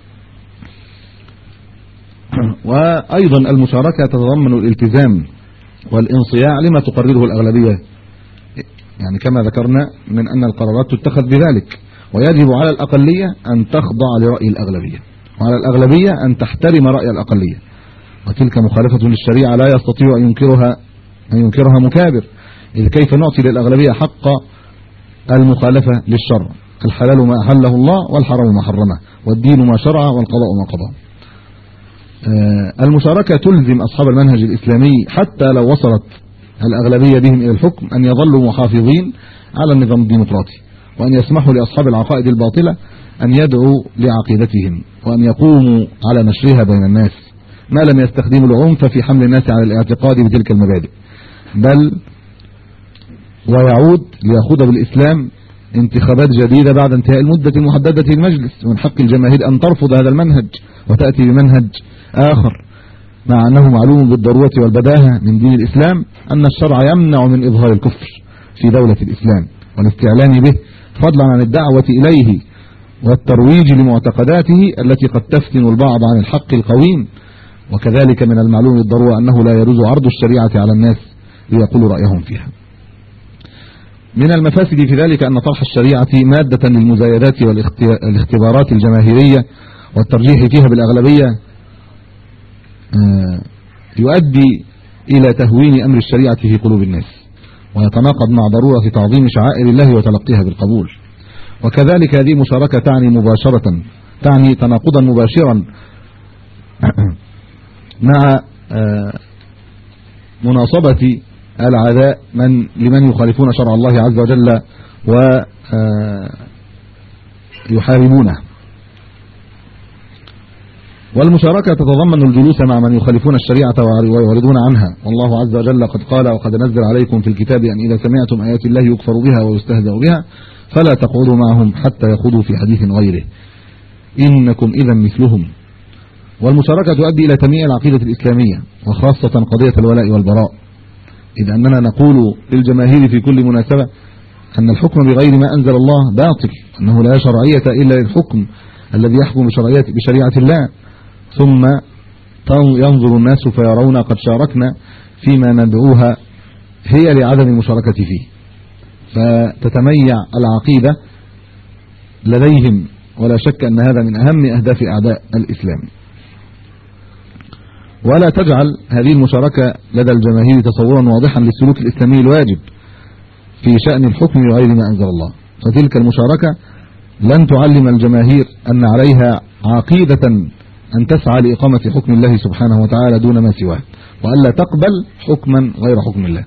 وأيضا المشاركة تتضمن الالتزام والانصياع لما تقرره الأغلبية، يعني كما ذكرنا من أن القرارات تتخذ بذلك، ويجب على الأقلية أن تخضع لرأي الأغلبية، وعلى الأغلبية أن تحترم رأي الأقلية، وتلك مخالفة للشريعة لا يستطيع أن ينكرها أن ينكرها مكابر، إذ كيف نعطي للأغلبية حق المخالفة للشرع؟ الحلال ما أحله الله والحرام ما حرمه، والدين ما شرع والقضاء ما قضى. المشاركة تلزم أصحاب المنهج الإسلامي حتى لو وصلت الأغلبية بهم إلى الحكم أن يظلوا محافظين على النظام الديمقراطي، وأن يسمحوا لأصحاب العقائد الباطلة أن يدعوا لعقيدتهم وأن يقوموا على نشرها بين الناس، ما لم يستخدموا العنف في حمل الناس على الاعتقاد بتلك المبادئ، بل ويعود ليخوض بالإسلام انتخابات جديدة بعد انتهاء المدة المحددة للمجلس، ومن حق الجماهير أن ترفض هذا المنهج وتأتي بمنهج آخر، مع أنه معلوم بالضرورة والبداهة من دين الإسلام أن الشرع يمنع من إظهار الكفر في دولة الإسلام والاستعلان به، فضلا عن الدعوة إليه والترويج لمعتقداته التي قد تفتن البعض عن الحق القويم. وكذلك من المعلوم بالضرورة أنه لا يجوز عرض الشريعة على الناس ليقولوا رأيهم فيها. من المفاسد في ذلك أن طرح الشريعة مادة للمزايدات والاختبارات الجماهيرية والترجيح فيها بالأغلبية يؤدي إلى تهوين أمر الشريعة في قلوب الناس، ويتناقض مع ضرورة تعظيم شعائر الله وتلقيها بالقبول. وكذلك هذه مشاركة تعني مباشرة تعني تناقضا مباشرا مع مناصبة العداء من لمن يخالفون شرع الله عز وجل ويحاربونه. والمشاركة تتضمن الجلوس مع من يخالفون الشريعة ويعرضون عنها، والله عز وجل قد قال: وقد نزل عليكم في الكتاب أن إذا سمعتم آيات الله يكفر بها ويستهزأ بها فلا تقعدوا معهم حتى يخوضوا في حديث غيره إنكم إذا مثلهم. والمشاركة تؤدي إلى تمييع العقيدة الإسلامية، وخاصة قضية الولاء والبراء، إذ أننا نقول للجماهير في كل مناسبة أن الحكم بغير ما أنزل الله باطل، أنه لا شرعية إلا للحكم الذي يحكم بشريعة الله، ثم ينظر الناس فيرون قد شاركنا فيما ندعوها هي لعدم المشاركة فيه، فتتميع العقيدة لديهم، ولا شك أن هذا من أهم أهداف أعداء الإسلام. ولا تجعل هذه المشاركة لدى الجماهير تصورا واضحا للسلوك الإسلامي الواجب في شأن الحكم بغير ما أنزل الله، فتلك المشاركة لن تعلم الجماهير أن عليها عقيدة أن تسعى لإقامة حكم الله سبحانه وتعالى دون ما سواه، وألا تقبل حكما غير حكم الله.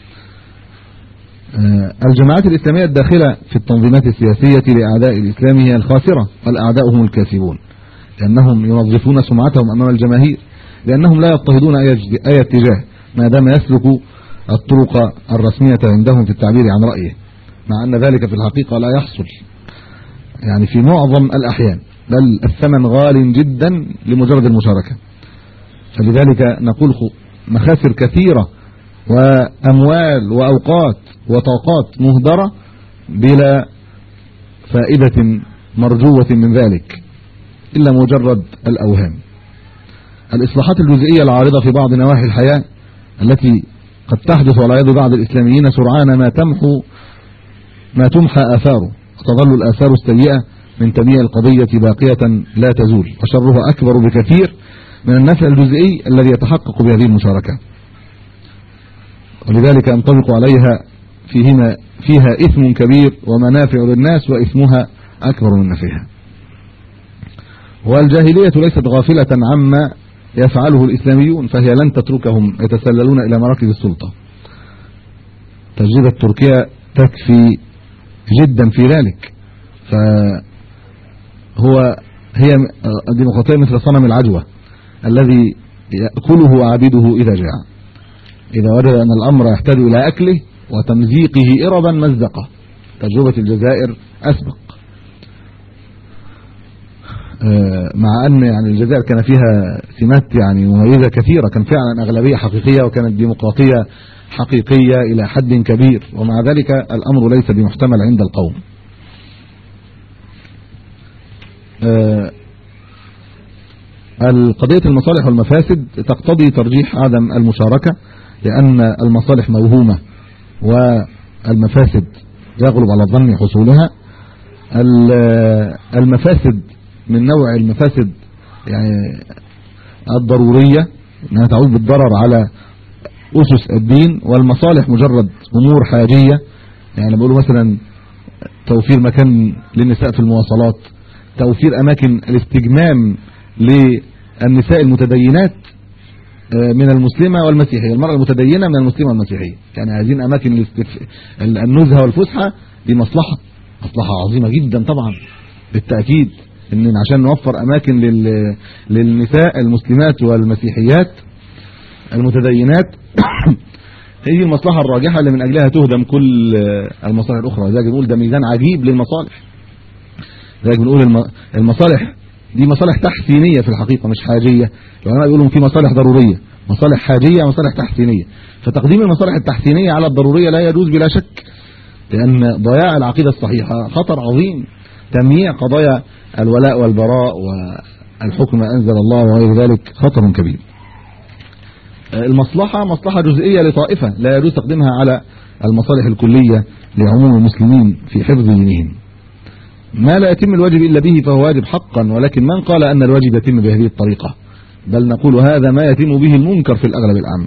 الجماعات الإسلامية الداخلة في التنظيمات السياسية لأعداء الإسلام هي الخاسرة، والأعداء هم الكاسبون، لأنهم ينظفون سمعتهم أمام الجماهير، لأنهم لا يضطهدون أي اتجاه ما دام يسلك الطرق الرسمية عندهم في التعبير عن رأيه، مع أن ذلك في الحقيقة لا يحصل يعني في معظم الأحيان، بل الثمن غال جدا لمجرد المشاركة. فلذلك نقول مخاسر كثيرة وأموال وأوقات وطاقات مهدرة بلا فائدة مرجوة من ذلك إلا مجرد الأوهام. الإصلاحات الجزئية العارضة في بعض نواحي الحياة التي قد تحدث على يد بعض الإسلاميين سرعان ما تمحو ما تمحى آثاره، وتظل الآثار السيئة من تبيع القضية باقية لا تزول، وشرها أكبر بكثير من النفع الجزئي الذي يتحقق بهذه المشاركة، ولذلك ينطبق عليها فيهما فيها إثم كبير ومنافع للناس وإثمها أكبر من نفعها. والجاهلية ليست غافلة عما يفعله الإسلاميون، فهي لن تتركهم يتسللون إلى مراكز السلطة. تجربة تركيا تكفي جدا في ذلك، فهو هي الديمقراطية مثل صنم العجوة الذي يأكله عبيده إذا جاع، إذا وجد أن الأمر يحتاج إلى أكله وتمزيقه إربا مزقه. تجربة الجزائر أسبق، مع أن يعني الجزائر كان فيها سمات يعني مميزة كثيرة، كان فعلا أغلبية حقيقية وكانت ديمقراطية حقيقية إلى حد كبير، ومع ذلك الأمر ليس بمحتمل عند القوم. القضية المصالح والمفاسد تقتضي ترجيح عدم المشاركة، لأن المصالح موهومة والمفاسد يغلب على الظن حصولها. المفاسد من نوع المفاسد يعني الضرورية، انها تعود بالضرر على أسس الدين، والمصالح مجرد أمور حاجية. يعني بقولوا مثلا توفير مكان للنساء في المواصلات، توفير أماكن الاستجمام للنساء المتدينات من المسلمة والمسيحية، المرأة المتدينة من المسلمة والمسيحية، يعني عايزين أماكن النزهة والفسحة، دي مصلحة مصلحة عظيمة جدا طبعا بالتأكيد، إن عشان نوفر أماكن للنساء المسلمات والمسيحيات المتدينات هي المصلحة الراجحة اللي من أجلها تهدم كل المصالح الأخرى. لذلك بنقول ده ميزان عجيب للمصالح. لذلك بنقول المصالح دي مصالح تحسينية في الحقيقة مش حاجية. العلماء بيقولوا في مصالح ضرورية، مصالح حاجية، مصالح تحسينية. فتقديم المصالح التحسينية على الضرورية لا يجوز بلا شك، لأن ضياع العقيدة الصحيحة خطر عظيم. تمييع قضايا الولاء والبراء والحكم ما أنزل الله وغير ذلك خطر كبير. المصلحة مصلحة جزئية لطائفة، لا يجوز تقديمها على المصالح الكلية لعموم المسلمين في حفظ دينهم. ما لا يتم الواجب إلا به فهو واجب حقا، ولكن من قال أن الواجب يتم بهذه الطريقة؟ بل نقول هذا ما يتم به المنكر في الأغلب العام.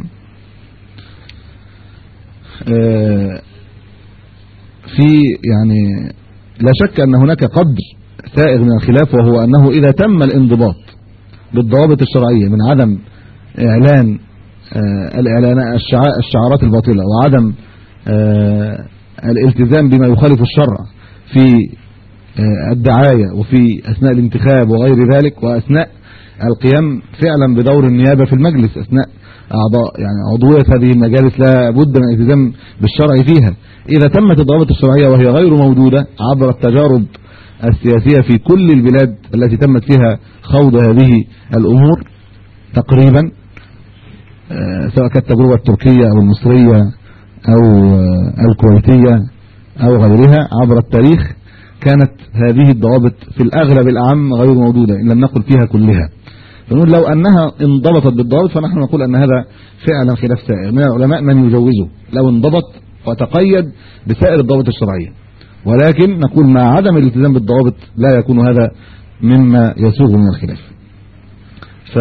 في يعني لا شك أن هناك قدر سائغ من الخلاف، وهو أنه إذا تم الانضباط بالضوابط الشرعية من عدم إعلان الإعلانات الشعارات الباطلة، وعدم الالتزام بما يخالف الشرع في الدعاية وفي أثناء الانتخاب وغير ذلك، وأثناء القيام فعلا بدور النيابة في المجلس، أثناء أعضاء يعني عضوية هذه المجالس لا بد من الالتزام بالشرع فيها. إذا تمت الضوابط الشرعية وهي غير موجودة عبر التجارب السياسية في كل البلاد التي تمت فيها خوض هذه الأمور تقريبا، سواء كانت التجربة التركية أو المصرية أو الكويتية أو غيرها عبر التاريخ، كانت هذه الضوابط في الأغلب الأعم غير موجودة إن لم نقل فيها كلها. فنقول لو أنها انضبطت بالضوابط فنحن نقول أن هذا فعلا خلاف سائر. من العلماء من يجوزه لو انضبط وتقيد بسائر الضوابط الشرعية، ولكن نقول مع عدم الالتزام بالضوابط لا يكون هذا مما يسوغ من الخلاف. ف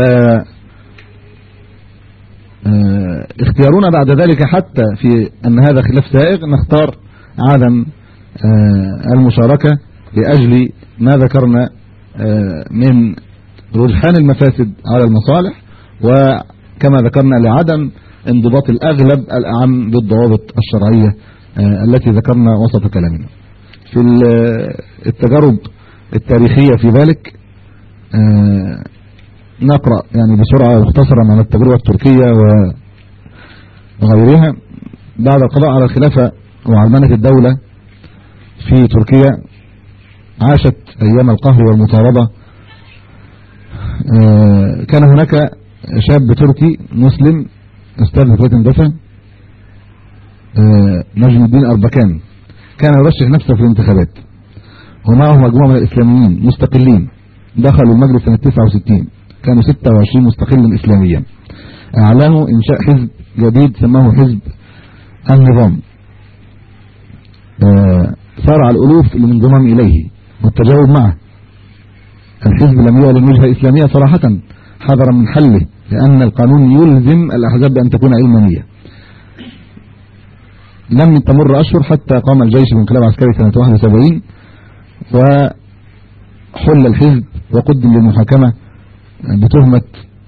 اختيارنا بعد ذلك حتى في أن هذا خلاف سائغ نختار عدم المشاركة لأجل ما ذكرنا من رجحان المفاسد على المصالح، وكما ذكرنا لعدم انضباط الأغلب الأعم بالضوابط الشرعية التي ذكرنا وسط كلامنا. في التجارب التاريخية في ذلك نقرأ يعني بسرعة مختصرا عن التجربة التركية وغيرها. بعد القضاء على الخلافة وعلمنة الدولة في تركيا عاشت أيام القهر والمطاردة. كان هناك شاب تركي مسلم أستاذ في كلية هندسة نجم الدين أربكان كان يرشح نفسه في الانتخابات ومعه مجموعة من الإسلاميين مستقلين دخلوا المجلس سنة تسعة وستين، كانوا ستة وعشرين مستقلا إسلاميا. أعلنوا إنشاء حزب جديد سماه حزب النظام. سارع الألوف للانضمام إليه والتجاوب معه. الحزب لم يعلن وجهة إسلامية صراحة حذرا من حله، لأن القانون يلزم الأحزاب بأن تكون علمانية. لم تمر أشهر حتى قام الجيش بانقلاب عسكري سنة واحد وسبعين وحل الحزب وقدم للمحاكمة بتهمة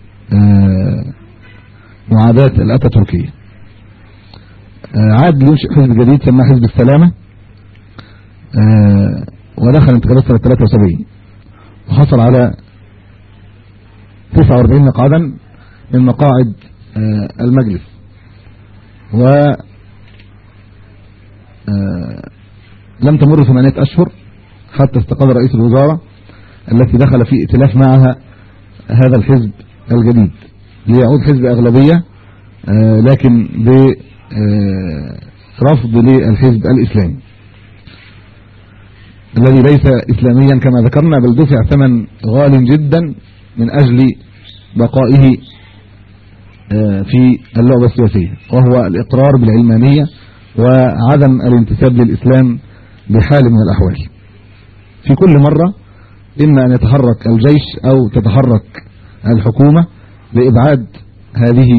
معاداة الأتاتوركية. عاد لينشئ حزب جديد سماه حزب السلامة ودخل انتخابات سنة ثلاثة وسبعين وحصل على تسعة وأربعين مقعدا من مقاعد المجلس. و لم تمر ثمانية أشهر حتى استقال رئيس الوزراء التي دخل في ائتلاف معها هذا الحزب الجديد ليعود حزب أغلبية، لكن برفض للحزب الإسلامي الذي ليس إسلاميا كما ذكرنا، بل دفع ثمن غال جدا من أجل بقائه في اللعبة السياسية، وهو الإقرار بالعلمانية وعدم الانتساب للإسلام بحال من الأحوال. في كل مرة إما أن يتحرك الجيش أو تتحرك الحكومة لإبعاد هذه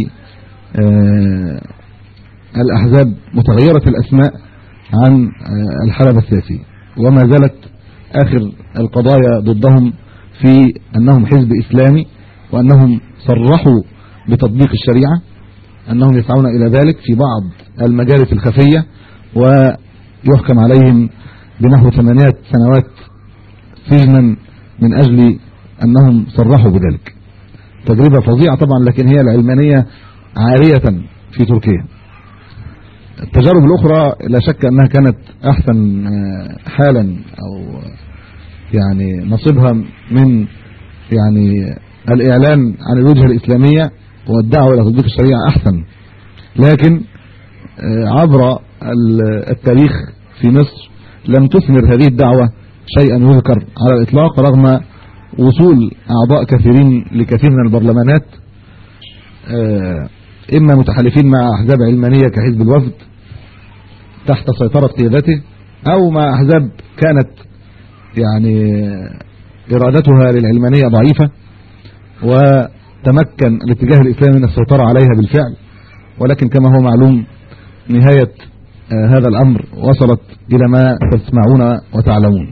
الأحزاب متغيرة الأسماء عن الحلبة السياسية. وما زالت آخر القضايا ضدهم في أنهم حزب إسلامي وأنهم صرحوا بتطبيق الشريعة، أنهم يسعون إلى ذلك في بعض المجالس الخفية، ويحكم عليهم بنحو ثمانية سنوات سجنا من أجل أنهم صرحوا بذلك. تجربة فظيعة طبعا، لكن هي العلمانية عارية في تركيا. التجارب الأخرى لا شك أنها كانت أحسن حالا أو يعني نصيبها من يعني الإعلان عن الوجهة الإسلامية والدعوة إلى تطبيق الشريعة أحسن، لكن عبر التاريخ في مصر لم تثمر هذه الدعوة شيئا يذكر على الإطلاق، رغم وصول أعضاء كثيرين لكثير من البرلمانات، إما متحالفين مع أحزاب علمانية كحزب الوفد تحت سيطرة قيادته، أو مع أحزاب كانت يعني إرادتها للعلمانية ضعيفة وتمكن الاتجاه الإسلامي من السيطرة عليها بالفعل. ولكن كما هو معلوم نهاية هذا الأمر وصلت إلى ما تسمعون وتعلمون.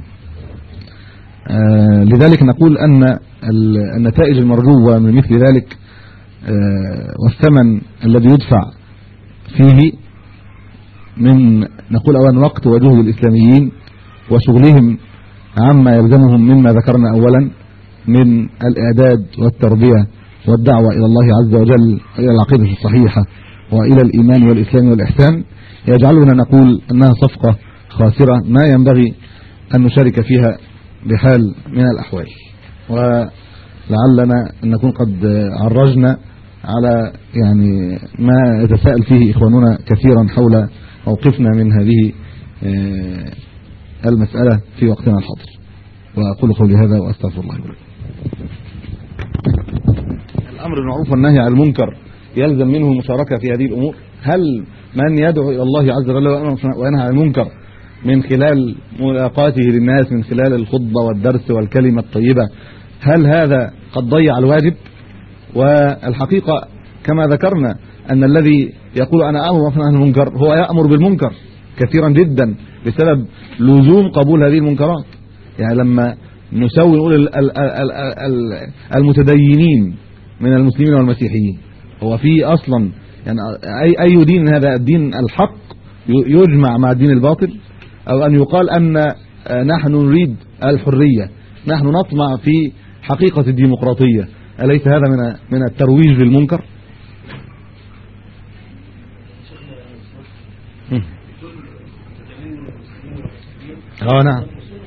لذلك نقول أن النتائج المرجوة من مثل ذلك والثمن الذي يدفع فيه من نقول أولا وقت وجهد الإسلاميين وشغلهم عما يلزمهم مما ذكرنا أولا من الإعداد والتربية والدعوة إلى الله عز وجل وإلى العقيدة الصحيحة وإلى الإيمان والإسلام والإحسان، يجعلنا نقول أنها صفقة خاسرة ما ينبغي أن نشارك فيها بحال من الأحوال. ولعلنا أن نكون قد عرجنا على يعني ما يتساءل فيه إخواننا كثيرا حول موقفنا من هذه المسألة في وقتنا الحاضر. وأقول قولي هذا وأستغفر الله لكم. الأمر بالمعروف والنهي عن المنكر يلزم منه المشاركة في هذه الأمور. هل من يدعو إلى الله عز وجل وينهى عن المنكر من خلال ملاقاته للناس، من خلال الخطبة والدرس والكلمة الطيبة، هل هذا قد ضيع الواجب؟ والحقيقة كما ذكرنا أن الذي يقول أنا أمر وأنهى عن المنكر هو يأمر بالمنكر كثيرا جدا بسبب لزوم قبول هذه المنكرات. يعني لما نسوي نقول المتدينين من المسلمين والمسيحيين، هو في أصلا يعني أي أي دين هذا الدين الحق يجمع مع الدين الباطل؟ أو أن يقال أن نحن نريد الحرية، نحن نطمع في حقيقة الديمقراطية، أليس هذا من من الترويج للمنكر؟ اه نعم،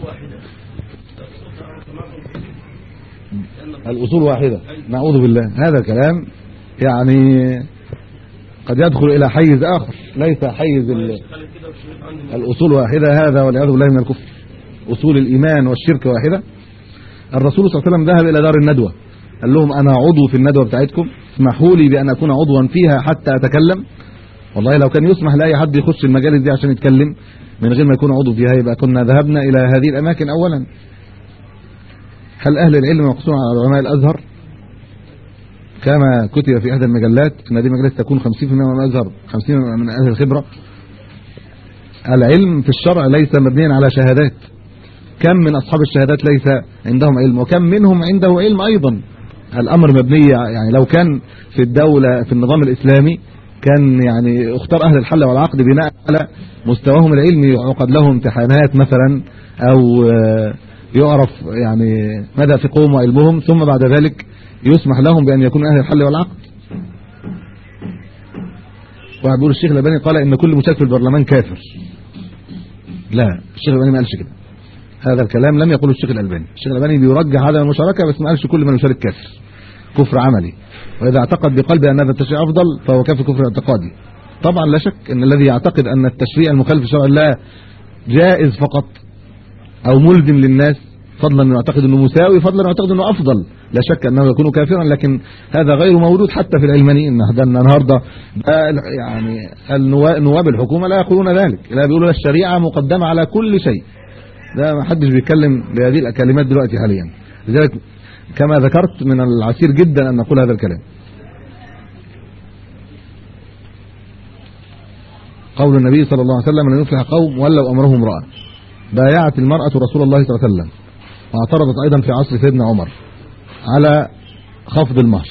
الأصول واحدة، نعوذ بالله. هذا كلام يعني قد يدخل إلى حيز آخر، ليس حيز الأصول واحدة، هذا والعياذ بالله من الكفر. أصول الإيمان والشرك واحدة. الرسول صلى الله عليه وسلم ذهب إلى دار الندوة، قال لهم أنا عضو في الندوة بتاعتكم، اسمحوا لي بأن أكون عضوا فيها حتى أتكلم. والله لو كان يسمح لأي حد يخش المجالس دي عشان يتكلم من غير ما يكون عضو فيها يبقى كنا ذهبنا إلى هذه الأماكن. أولا، هل أهل العلم يقصون على علماء الأزهر كما كتب في أحد المجلات أن هذه المجالس تكون خمسين بالمئة من الأزهر خمسين بالمئة من أهل الخبرة؟ العلم في الشرع ليس مبنيا على شهادات. كم من أصحاب الشهادات ليس عندهم علم، وكم منهم عنده علم أيضا. الأمر مبني، يعني لو كان في الدولة في النظام الإسلامي كان يعني اختار أهل الحل والعقد بناء على مستواهم العلمي، يعقد لهم امتحانات مثلا أو يعرف يعني مدى فقههم وعلمهم، ثم بعد ذلك يسمح لهم بأن يكونوا أهل الحل والعقد. واحد بيقول الشيخ الألباني قال إن كل مشارك في البرلمان كافر. لا، الشيخ الألباني ما قالش كده. هذا الكلام لم يقوله الشيخ الألباني. الشيخ الألباني بيرجح عدم المشاركة، بس ما قالش كل من يشارك كافر، كفر عملي. وإذا اعتقد بقلبه أن هذا التشريع أفضل فهو كافر كفر اعتقادي. طبعا لا شك أن الذي يعتقد أن التشريع المخالف لشرع الله جائز فقط أو ملزم للناس، فضلا أنه يعتقد أنه مساوي، فضلا أنه يعتقد أنه أفضل، لا شك أنه يكون كافرا. لكن هذا غير موجود حتى في العلماني. إن النهارده يعني نواب الحكومة لا يقولون ذلك، لا بيقولوا الشريعة مقدمة على كل شيء. ده ما حدش بيتكلم بهذه الكلمات دلوقتي حاليا. لذلك كما ذكرت من العسير جدا أن نقول هذا الكلام. قول النبي صلى الله عليه وسلم أن يفلح قوم ولوا أمرهم امرأة. بايعت المرأة رسول الله صلى الله عليه وسلم، واعترضت أيضا في عصر سيدنا عمر على خفض المهر.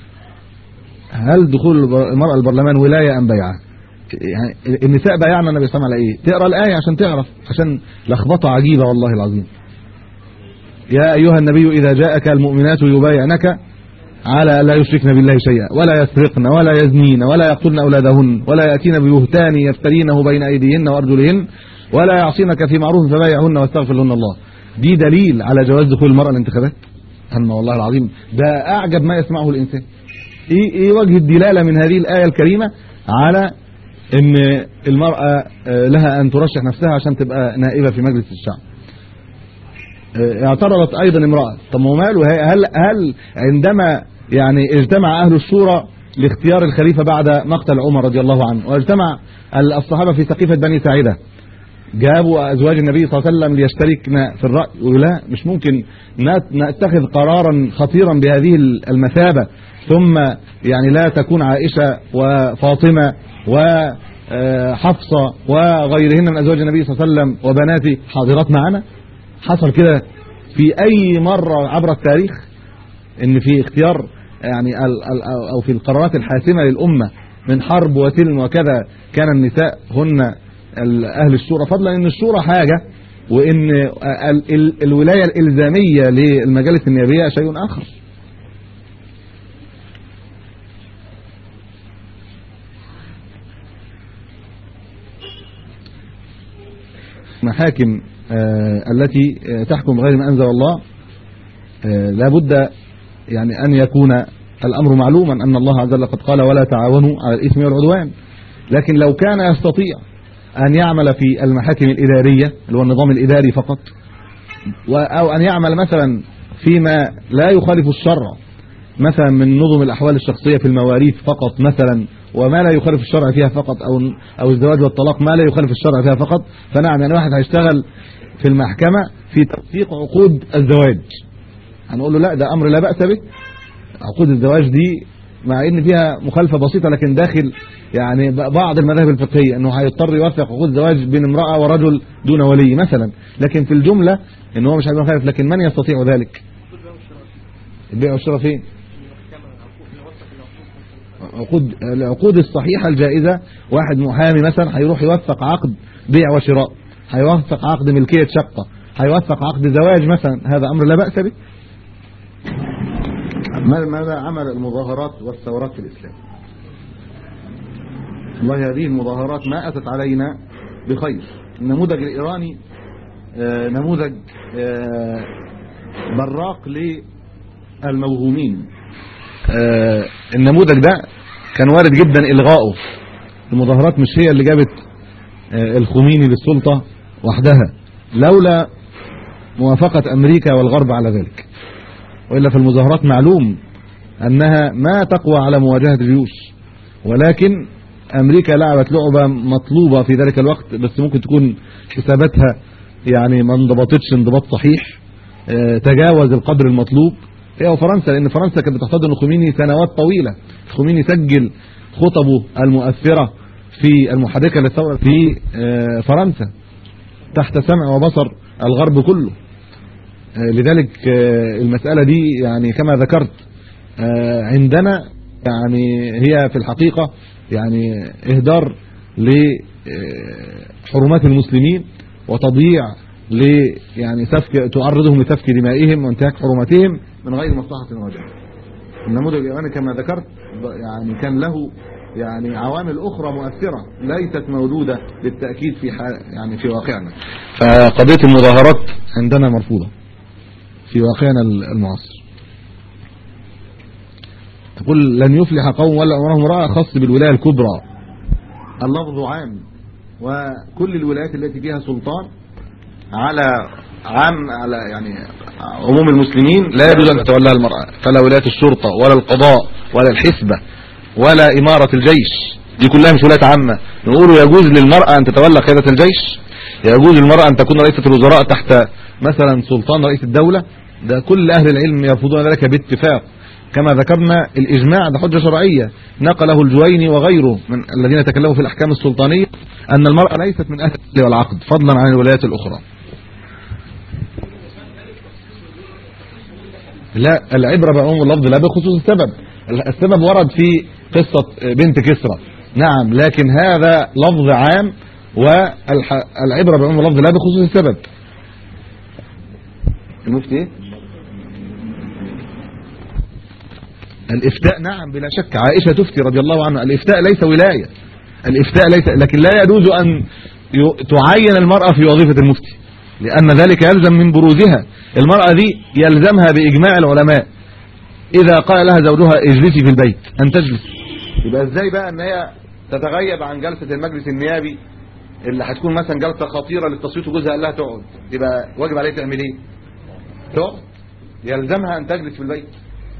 هل دخول المرأة البرلمان ولاية أم بيعة؟ يعني النساء بايعنا النبي صلى الله عليه وسلم على إيه؟ تقرأ الآية عشان تعرف، عشان لخبطة عجيبة والله العظيم. يا أيها النبي إذا جاءك المؤمنات يبايعنك على لا يشركن بالله شيئا ولا يسرقن ولا يزنين ولا يقتلن أولادهن ولا يأتين ببهتان يفترينه بين أيديهن وأرجلهن ولا يعصينك في معروف فبايعهن واستغفر لهن الله. دي دليل على جواز دخول المرأة الانتخابات. أما والله العظيم ده أعجب ما يسمعه الإنسان. إيه, إيه وجه الدلالة من هذه الآية الكريمة على إن المرأة لها أن ترشح نفسها عشان تبقى نائبة في مجلس الشعب؟ اعترضت أيضا امرأة. طب وماله؟ هل هل عندما يعني اجتمع أهل الشورى لاختيار الخليفة بعد مقتل عمر رضي الله عنه، واجتمع الصحابة في سقيفة بني ساعدة، جابوا أزواج النبي صلى الله عليه وسلم ليشتركنا في الرأي؟ ولا مش ممكن نتخذ قرارا خطيرا بهذه المثابة ثم يعني لا تكون عائشة وفاطمة وحفصة وغيرهن من أزواج النبي صلى الله عليه وسلم وبناتي حاضرات معنا؟ حصل كده في أي مرة عبر التاريخ إن في اختيار يعني أو في القرارات الحاسمة للأمة من حرب وسلم وكذا كان النساء هن أهل الشورى؟ فضلا إن الشورى حاجة وإن الولاية الإلزامية للمجالس النيابية شيء آخر. محاكم آه التي آه تحكم بغير ما أنزل الله آه لابد يعني أن يكون الأمر معلوما أن الله عز وجل قد قال ولا تعاونوا على الإثم والعدوان. لكن لو كان يستطيع أن يعمل في المحاكم الإدارية اللي هو النظام الإداري فقط، أو أن يعمل مثلا فيما لا يخالف الشرع، مثلا من نظم الأحوال الشخصية في المواريث فقط مثلا، وما لا يخالف الشرع فيها فقط، أو أو الزواج والطلاق ما لا يخالف الشرع فيها فقط، فنعم يعني واحد هيشتغل في المحكمة في تطبيق عقود الزواج، هنقول له لا ده أمر لا بأس به. عقود الزواج دي مع ان فيها مخالفة بسيطة لكن داخل يعني بعض المذاهب الفقهية انه هيضطر يوثق عقود زواج بين امرأة ورجل دون ولي مثلا، لكن في الجملة ان هو مش هيبقى مخالف. لكن من يستطيع ذلك؟ البيع والشراء فين؟ عقود العقود الصحيحة الجائزة. واحد محامي مثلا هيروح يوثق عقد بيع وشراء، هيوثق عقد ملكية شقة، هيوثق عقد زواج مثلا، هذا امر لا بأس به. ماذا عمل المظاهرات والثورات في الإسلام؟ والله هذه المظاهرات ما أتت علينا بخير. النموذج الإيراني نموذج براق للموهومين. النموذج ده كان وارد جدا إلغاؤه المظاهرات مش هي اللي جابت الخميني للسلطة وحدها لولا موافقة أمريكا والغرب على ذلك، وإلا في المظاهرات معلوم أنها ما تقوى على مواجهة الجيوش، ولكن أمريكا لعبت لعبة مطلوبة في ذلك الوقت، بس ممكن تكون حساباتها يعني ما انضبطتش انضباط صحيح، تجاوز القدر المطلوب هي وفرنسا، لأن فرنسا كانت بتحتضن الخميني سنوات طويلة. الخميني سجل خطبه المؤثرة في المحركة للثورة في فرنسا تحت سمع وبصر الغرب كله. لذلك المسألة دي يعني كما ذكرت عندنا يعني هي في الحقيقة يعني إهدار لحرمات المسلمين وتضييع ل يعني سفك تعرضهم لسفك دمائهم وانتهاك حرماتهم من غير مصلحة واجبة. النموذج الياباني كما ذكرت يعني كان له يعني عوامل أخرى مؤثرة ليست موجودة بالتأكيد في يعني في واقعنا. فقضية المظاهرات عندنا مرفوضة في واقعنا المعاصر. تقول لن يفلح قوم ولا أمرهم امرأة خاص بالولاية الكبرى. اللفظ عام، وكل الولايات التي فيها سلطان على عام على يعني عموم المسلمين لا يجوز أن تتولاها المرأة، فلا ولاية الشرطة ولا القضاء ولا الحسبة ولا إمارة الجيش، دي كلها مش ولايات عامة. نقول يجوز للمرأة أن تتولى قيادة الجيش، يجوز للمرأة أن تكون رئيسة الوزراء تحت مثلا سلطان رئيس الدولة، ده كل أهل العلم يرفضون ذلك باتفاق. كما ذكرنا الإجماع ده حجة شرعية نقله الجويني وغيره من الذين تكلموا في الأحكام السلطانية أن المرأة ليست من أهل الولاية والعقد فضلا عن الولايات الأخرى. لا، العبرة بعموم اللفظ لا بخصوص السبب. السبب ورد في قصة بنت كسرى نعم، لكن هذا لفظ عام والعبرة بعموم اللفظ لا بخصوص السبب. المفتي الإفتاء نعم بلا شك، عائشة تفتي رضي الله عنها. الإفتاء ليس ولاية، الإفتاء ليس، لكن لا يجوز أن تعين المرأة في وظيفة المفتي لأن ذلك يلزم من بروزها. المرأة دي يلزمها بإجماع العلماء إذا قال لها زوجها اجلسي في البيت أن تجلس. يبقى إزاي بقى أن هي تتغيب عن جلسة المجلس النيابي اللي هتكون مثلا جلسة خطيرة للتصويت وجوزها قال لها تقعد، يبقى واجب عليها تعمل إيه؟ تقعد، يلزمها أن تجلس في البيت.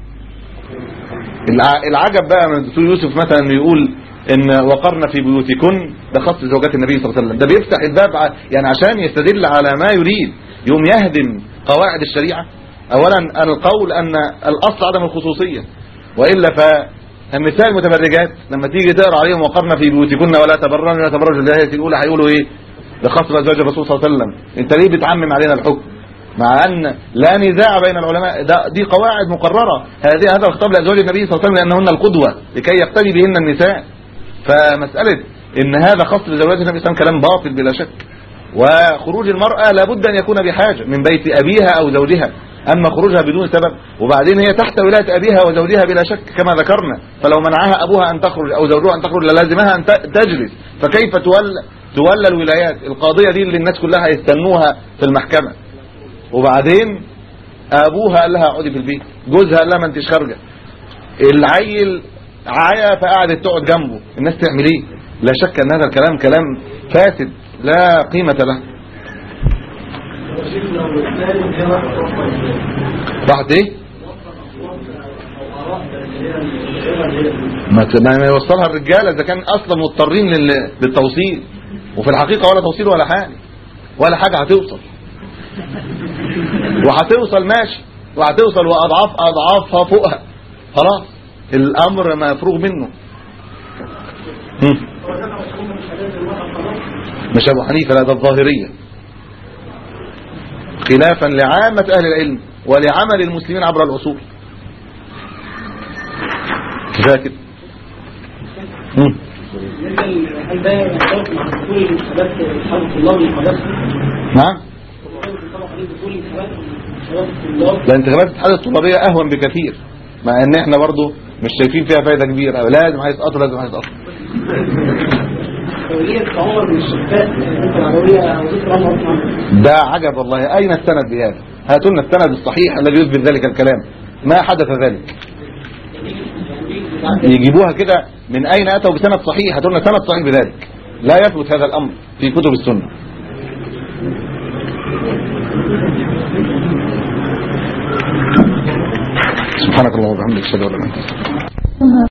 العجب بقى من الدكتور يوسف مثلا يقول ان وقرنا في بيوتكن ده خاص زوجات النبي صلى الله عليه وسلم، ده بيفتح الباب يعني عشان يستدل على ما يريد، يوم يهدم قواعد الشريعة. اولا القول ان الاصل عدم الخصوصية، وإلا فالنساء المتبرجات لما تيجي تقرا عليهم وقرنا في بيوتكن ولا تبرجن ولا تبرج الجاهلية الأولى هيقولوا ايه؟ ده خاص بأزواج الرسول صلى الله عليه وسلم، انت ليه بتعمم علينا الحكم؟ مع أن لا نزاع بين العلماء، ده دي قواعد مقررة. هذه هذا الخطاب لأزواج النبي صلى الله عليه وسلم لأنهن القدوة لكي يقتدي بهن النساء. فمسألة إن هذا خاص بزوجات النبي صلى الله عليه وسلم كلام باطل بلا شك. وخروج المرأة لابد أن يكون بحاجة من بيت أبيها أو زوجها، أما خروجها بدون سبب وبعدين هي تحت ولاية أبيها وزوجها بلا شك كما ذكرنا، فلو منعها أبوها أن تخرج أو زوجها أن تخرج للازمها أن تجلس. فكيف تولى تولى الولايات؟ القضية دي اللي الناس كلها يستنوها في المحكمة، وبعدين ابوها قال لها اقعدي في البيت، جوزها قال لها ما انتش خارجه، العيل عيا فقعدت تقعد جنبه، الناس تعمل ايه؟ لا شك ان هذا الكلام كلام فاسد لا قيمه له. راحت ايه؟ ما يوصلها الرجاله اذا كان اصلا مضطرين للتوصيل، وفي الحقيقه ولا توصيل ولا حاجه ولا حاجه هتوصل، وهتوصل ماشي وهتوصل واضعاف اضعافها فوقها، خلاص الامر مفروغ منه. مش ابو حنيفه، لا ده الظاهريه خلافا لعامه اهل العلم ولعمل المسلمين عبر العصور. كفايه هل ده يتفق مع دخول الانتخابات اتحاد الطلاب للقضاء؟ نعم. لا، انتخابات الاتحاد الطلابية اهون بكثير، مع ان احنا برضو مش شايفين فيها فايدة كبيرة. لازم هيتقطر لازم هيتقطر. ده عجب والله، اين السند بهذا؟ هاتوا لنا السند الصحيح الذي يثبت ذلك الكلام. ما حدث ذلك. يجيبوها كده من أين أتوا بسند صحيح؟ هاتوا لنا سند صحيح بذلك. لا يثبت هذا الأمر في كتب السنة. سبحانك اللهم وبحمدك اشهد ان لا اله الا انت.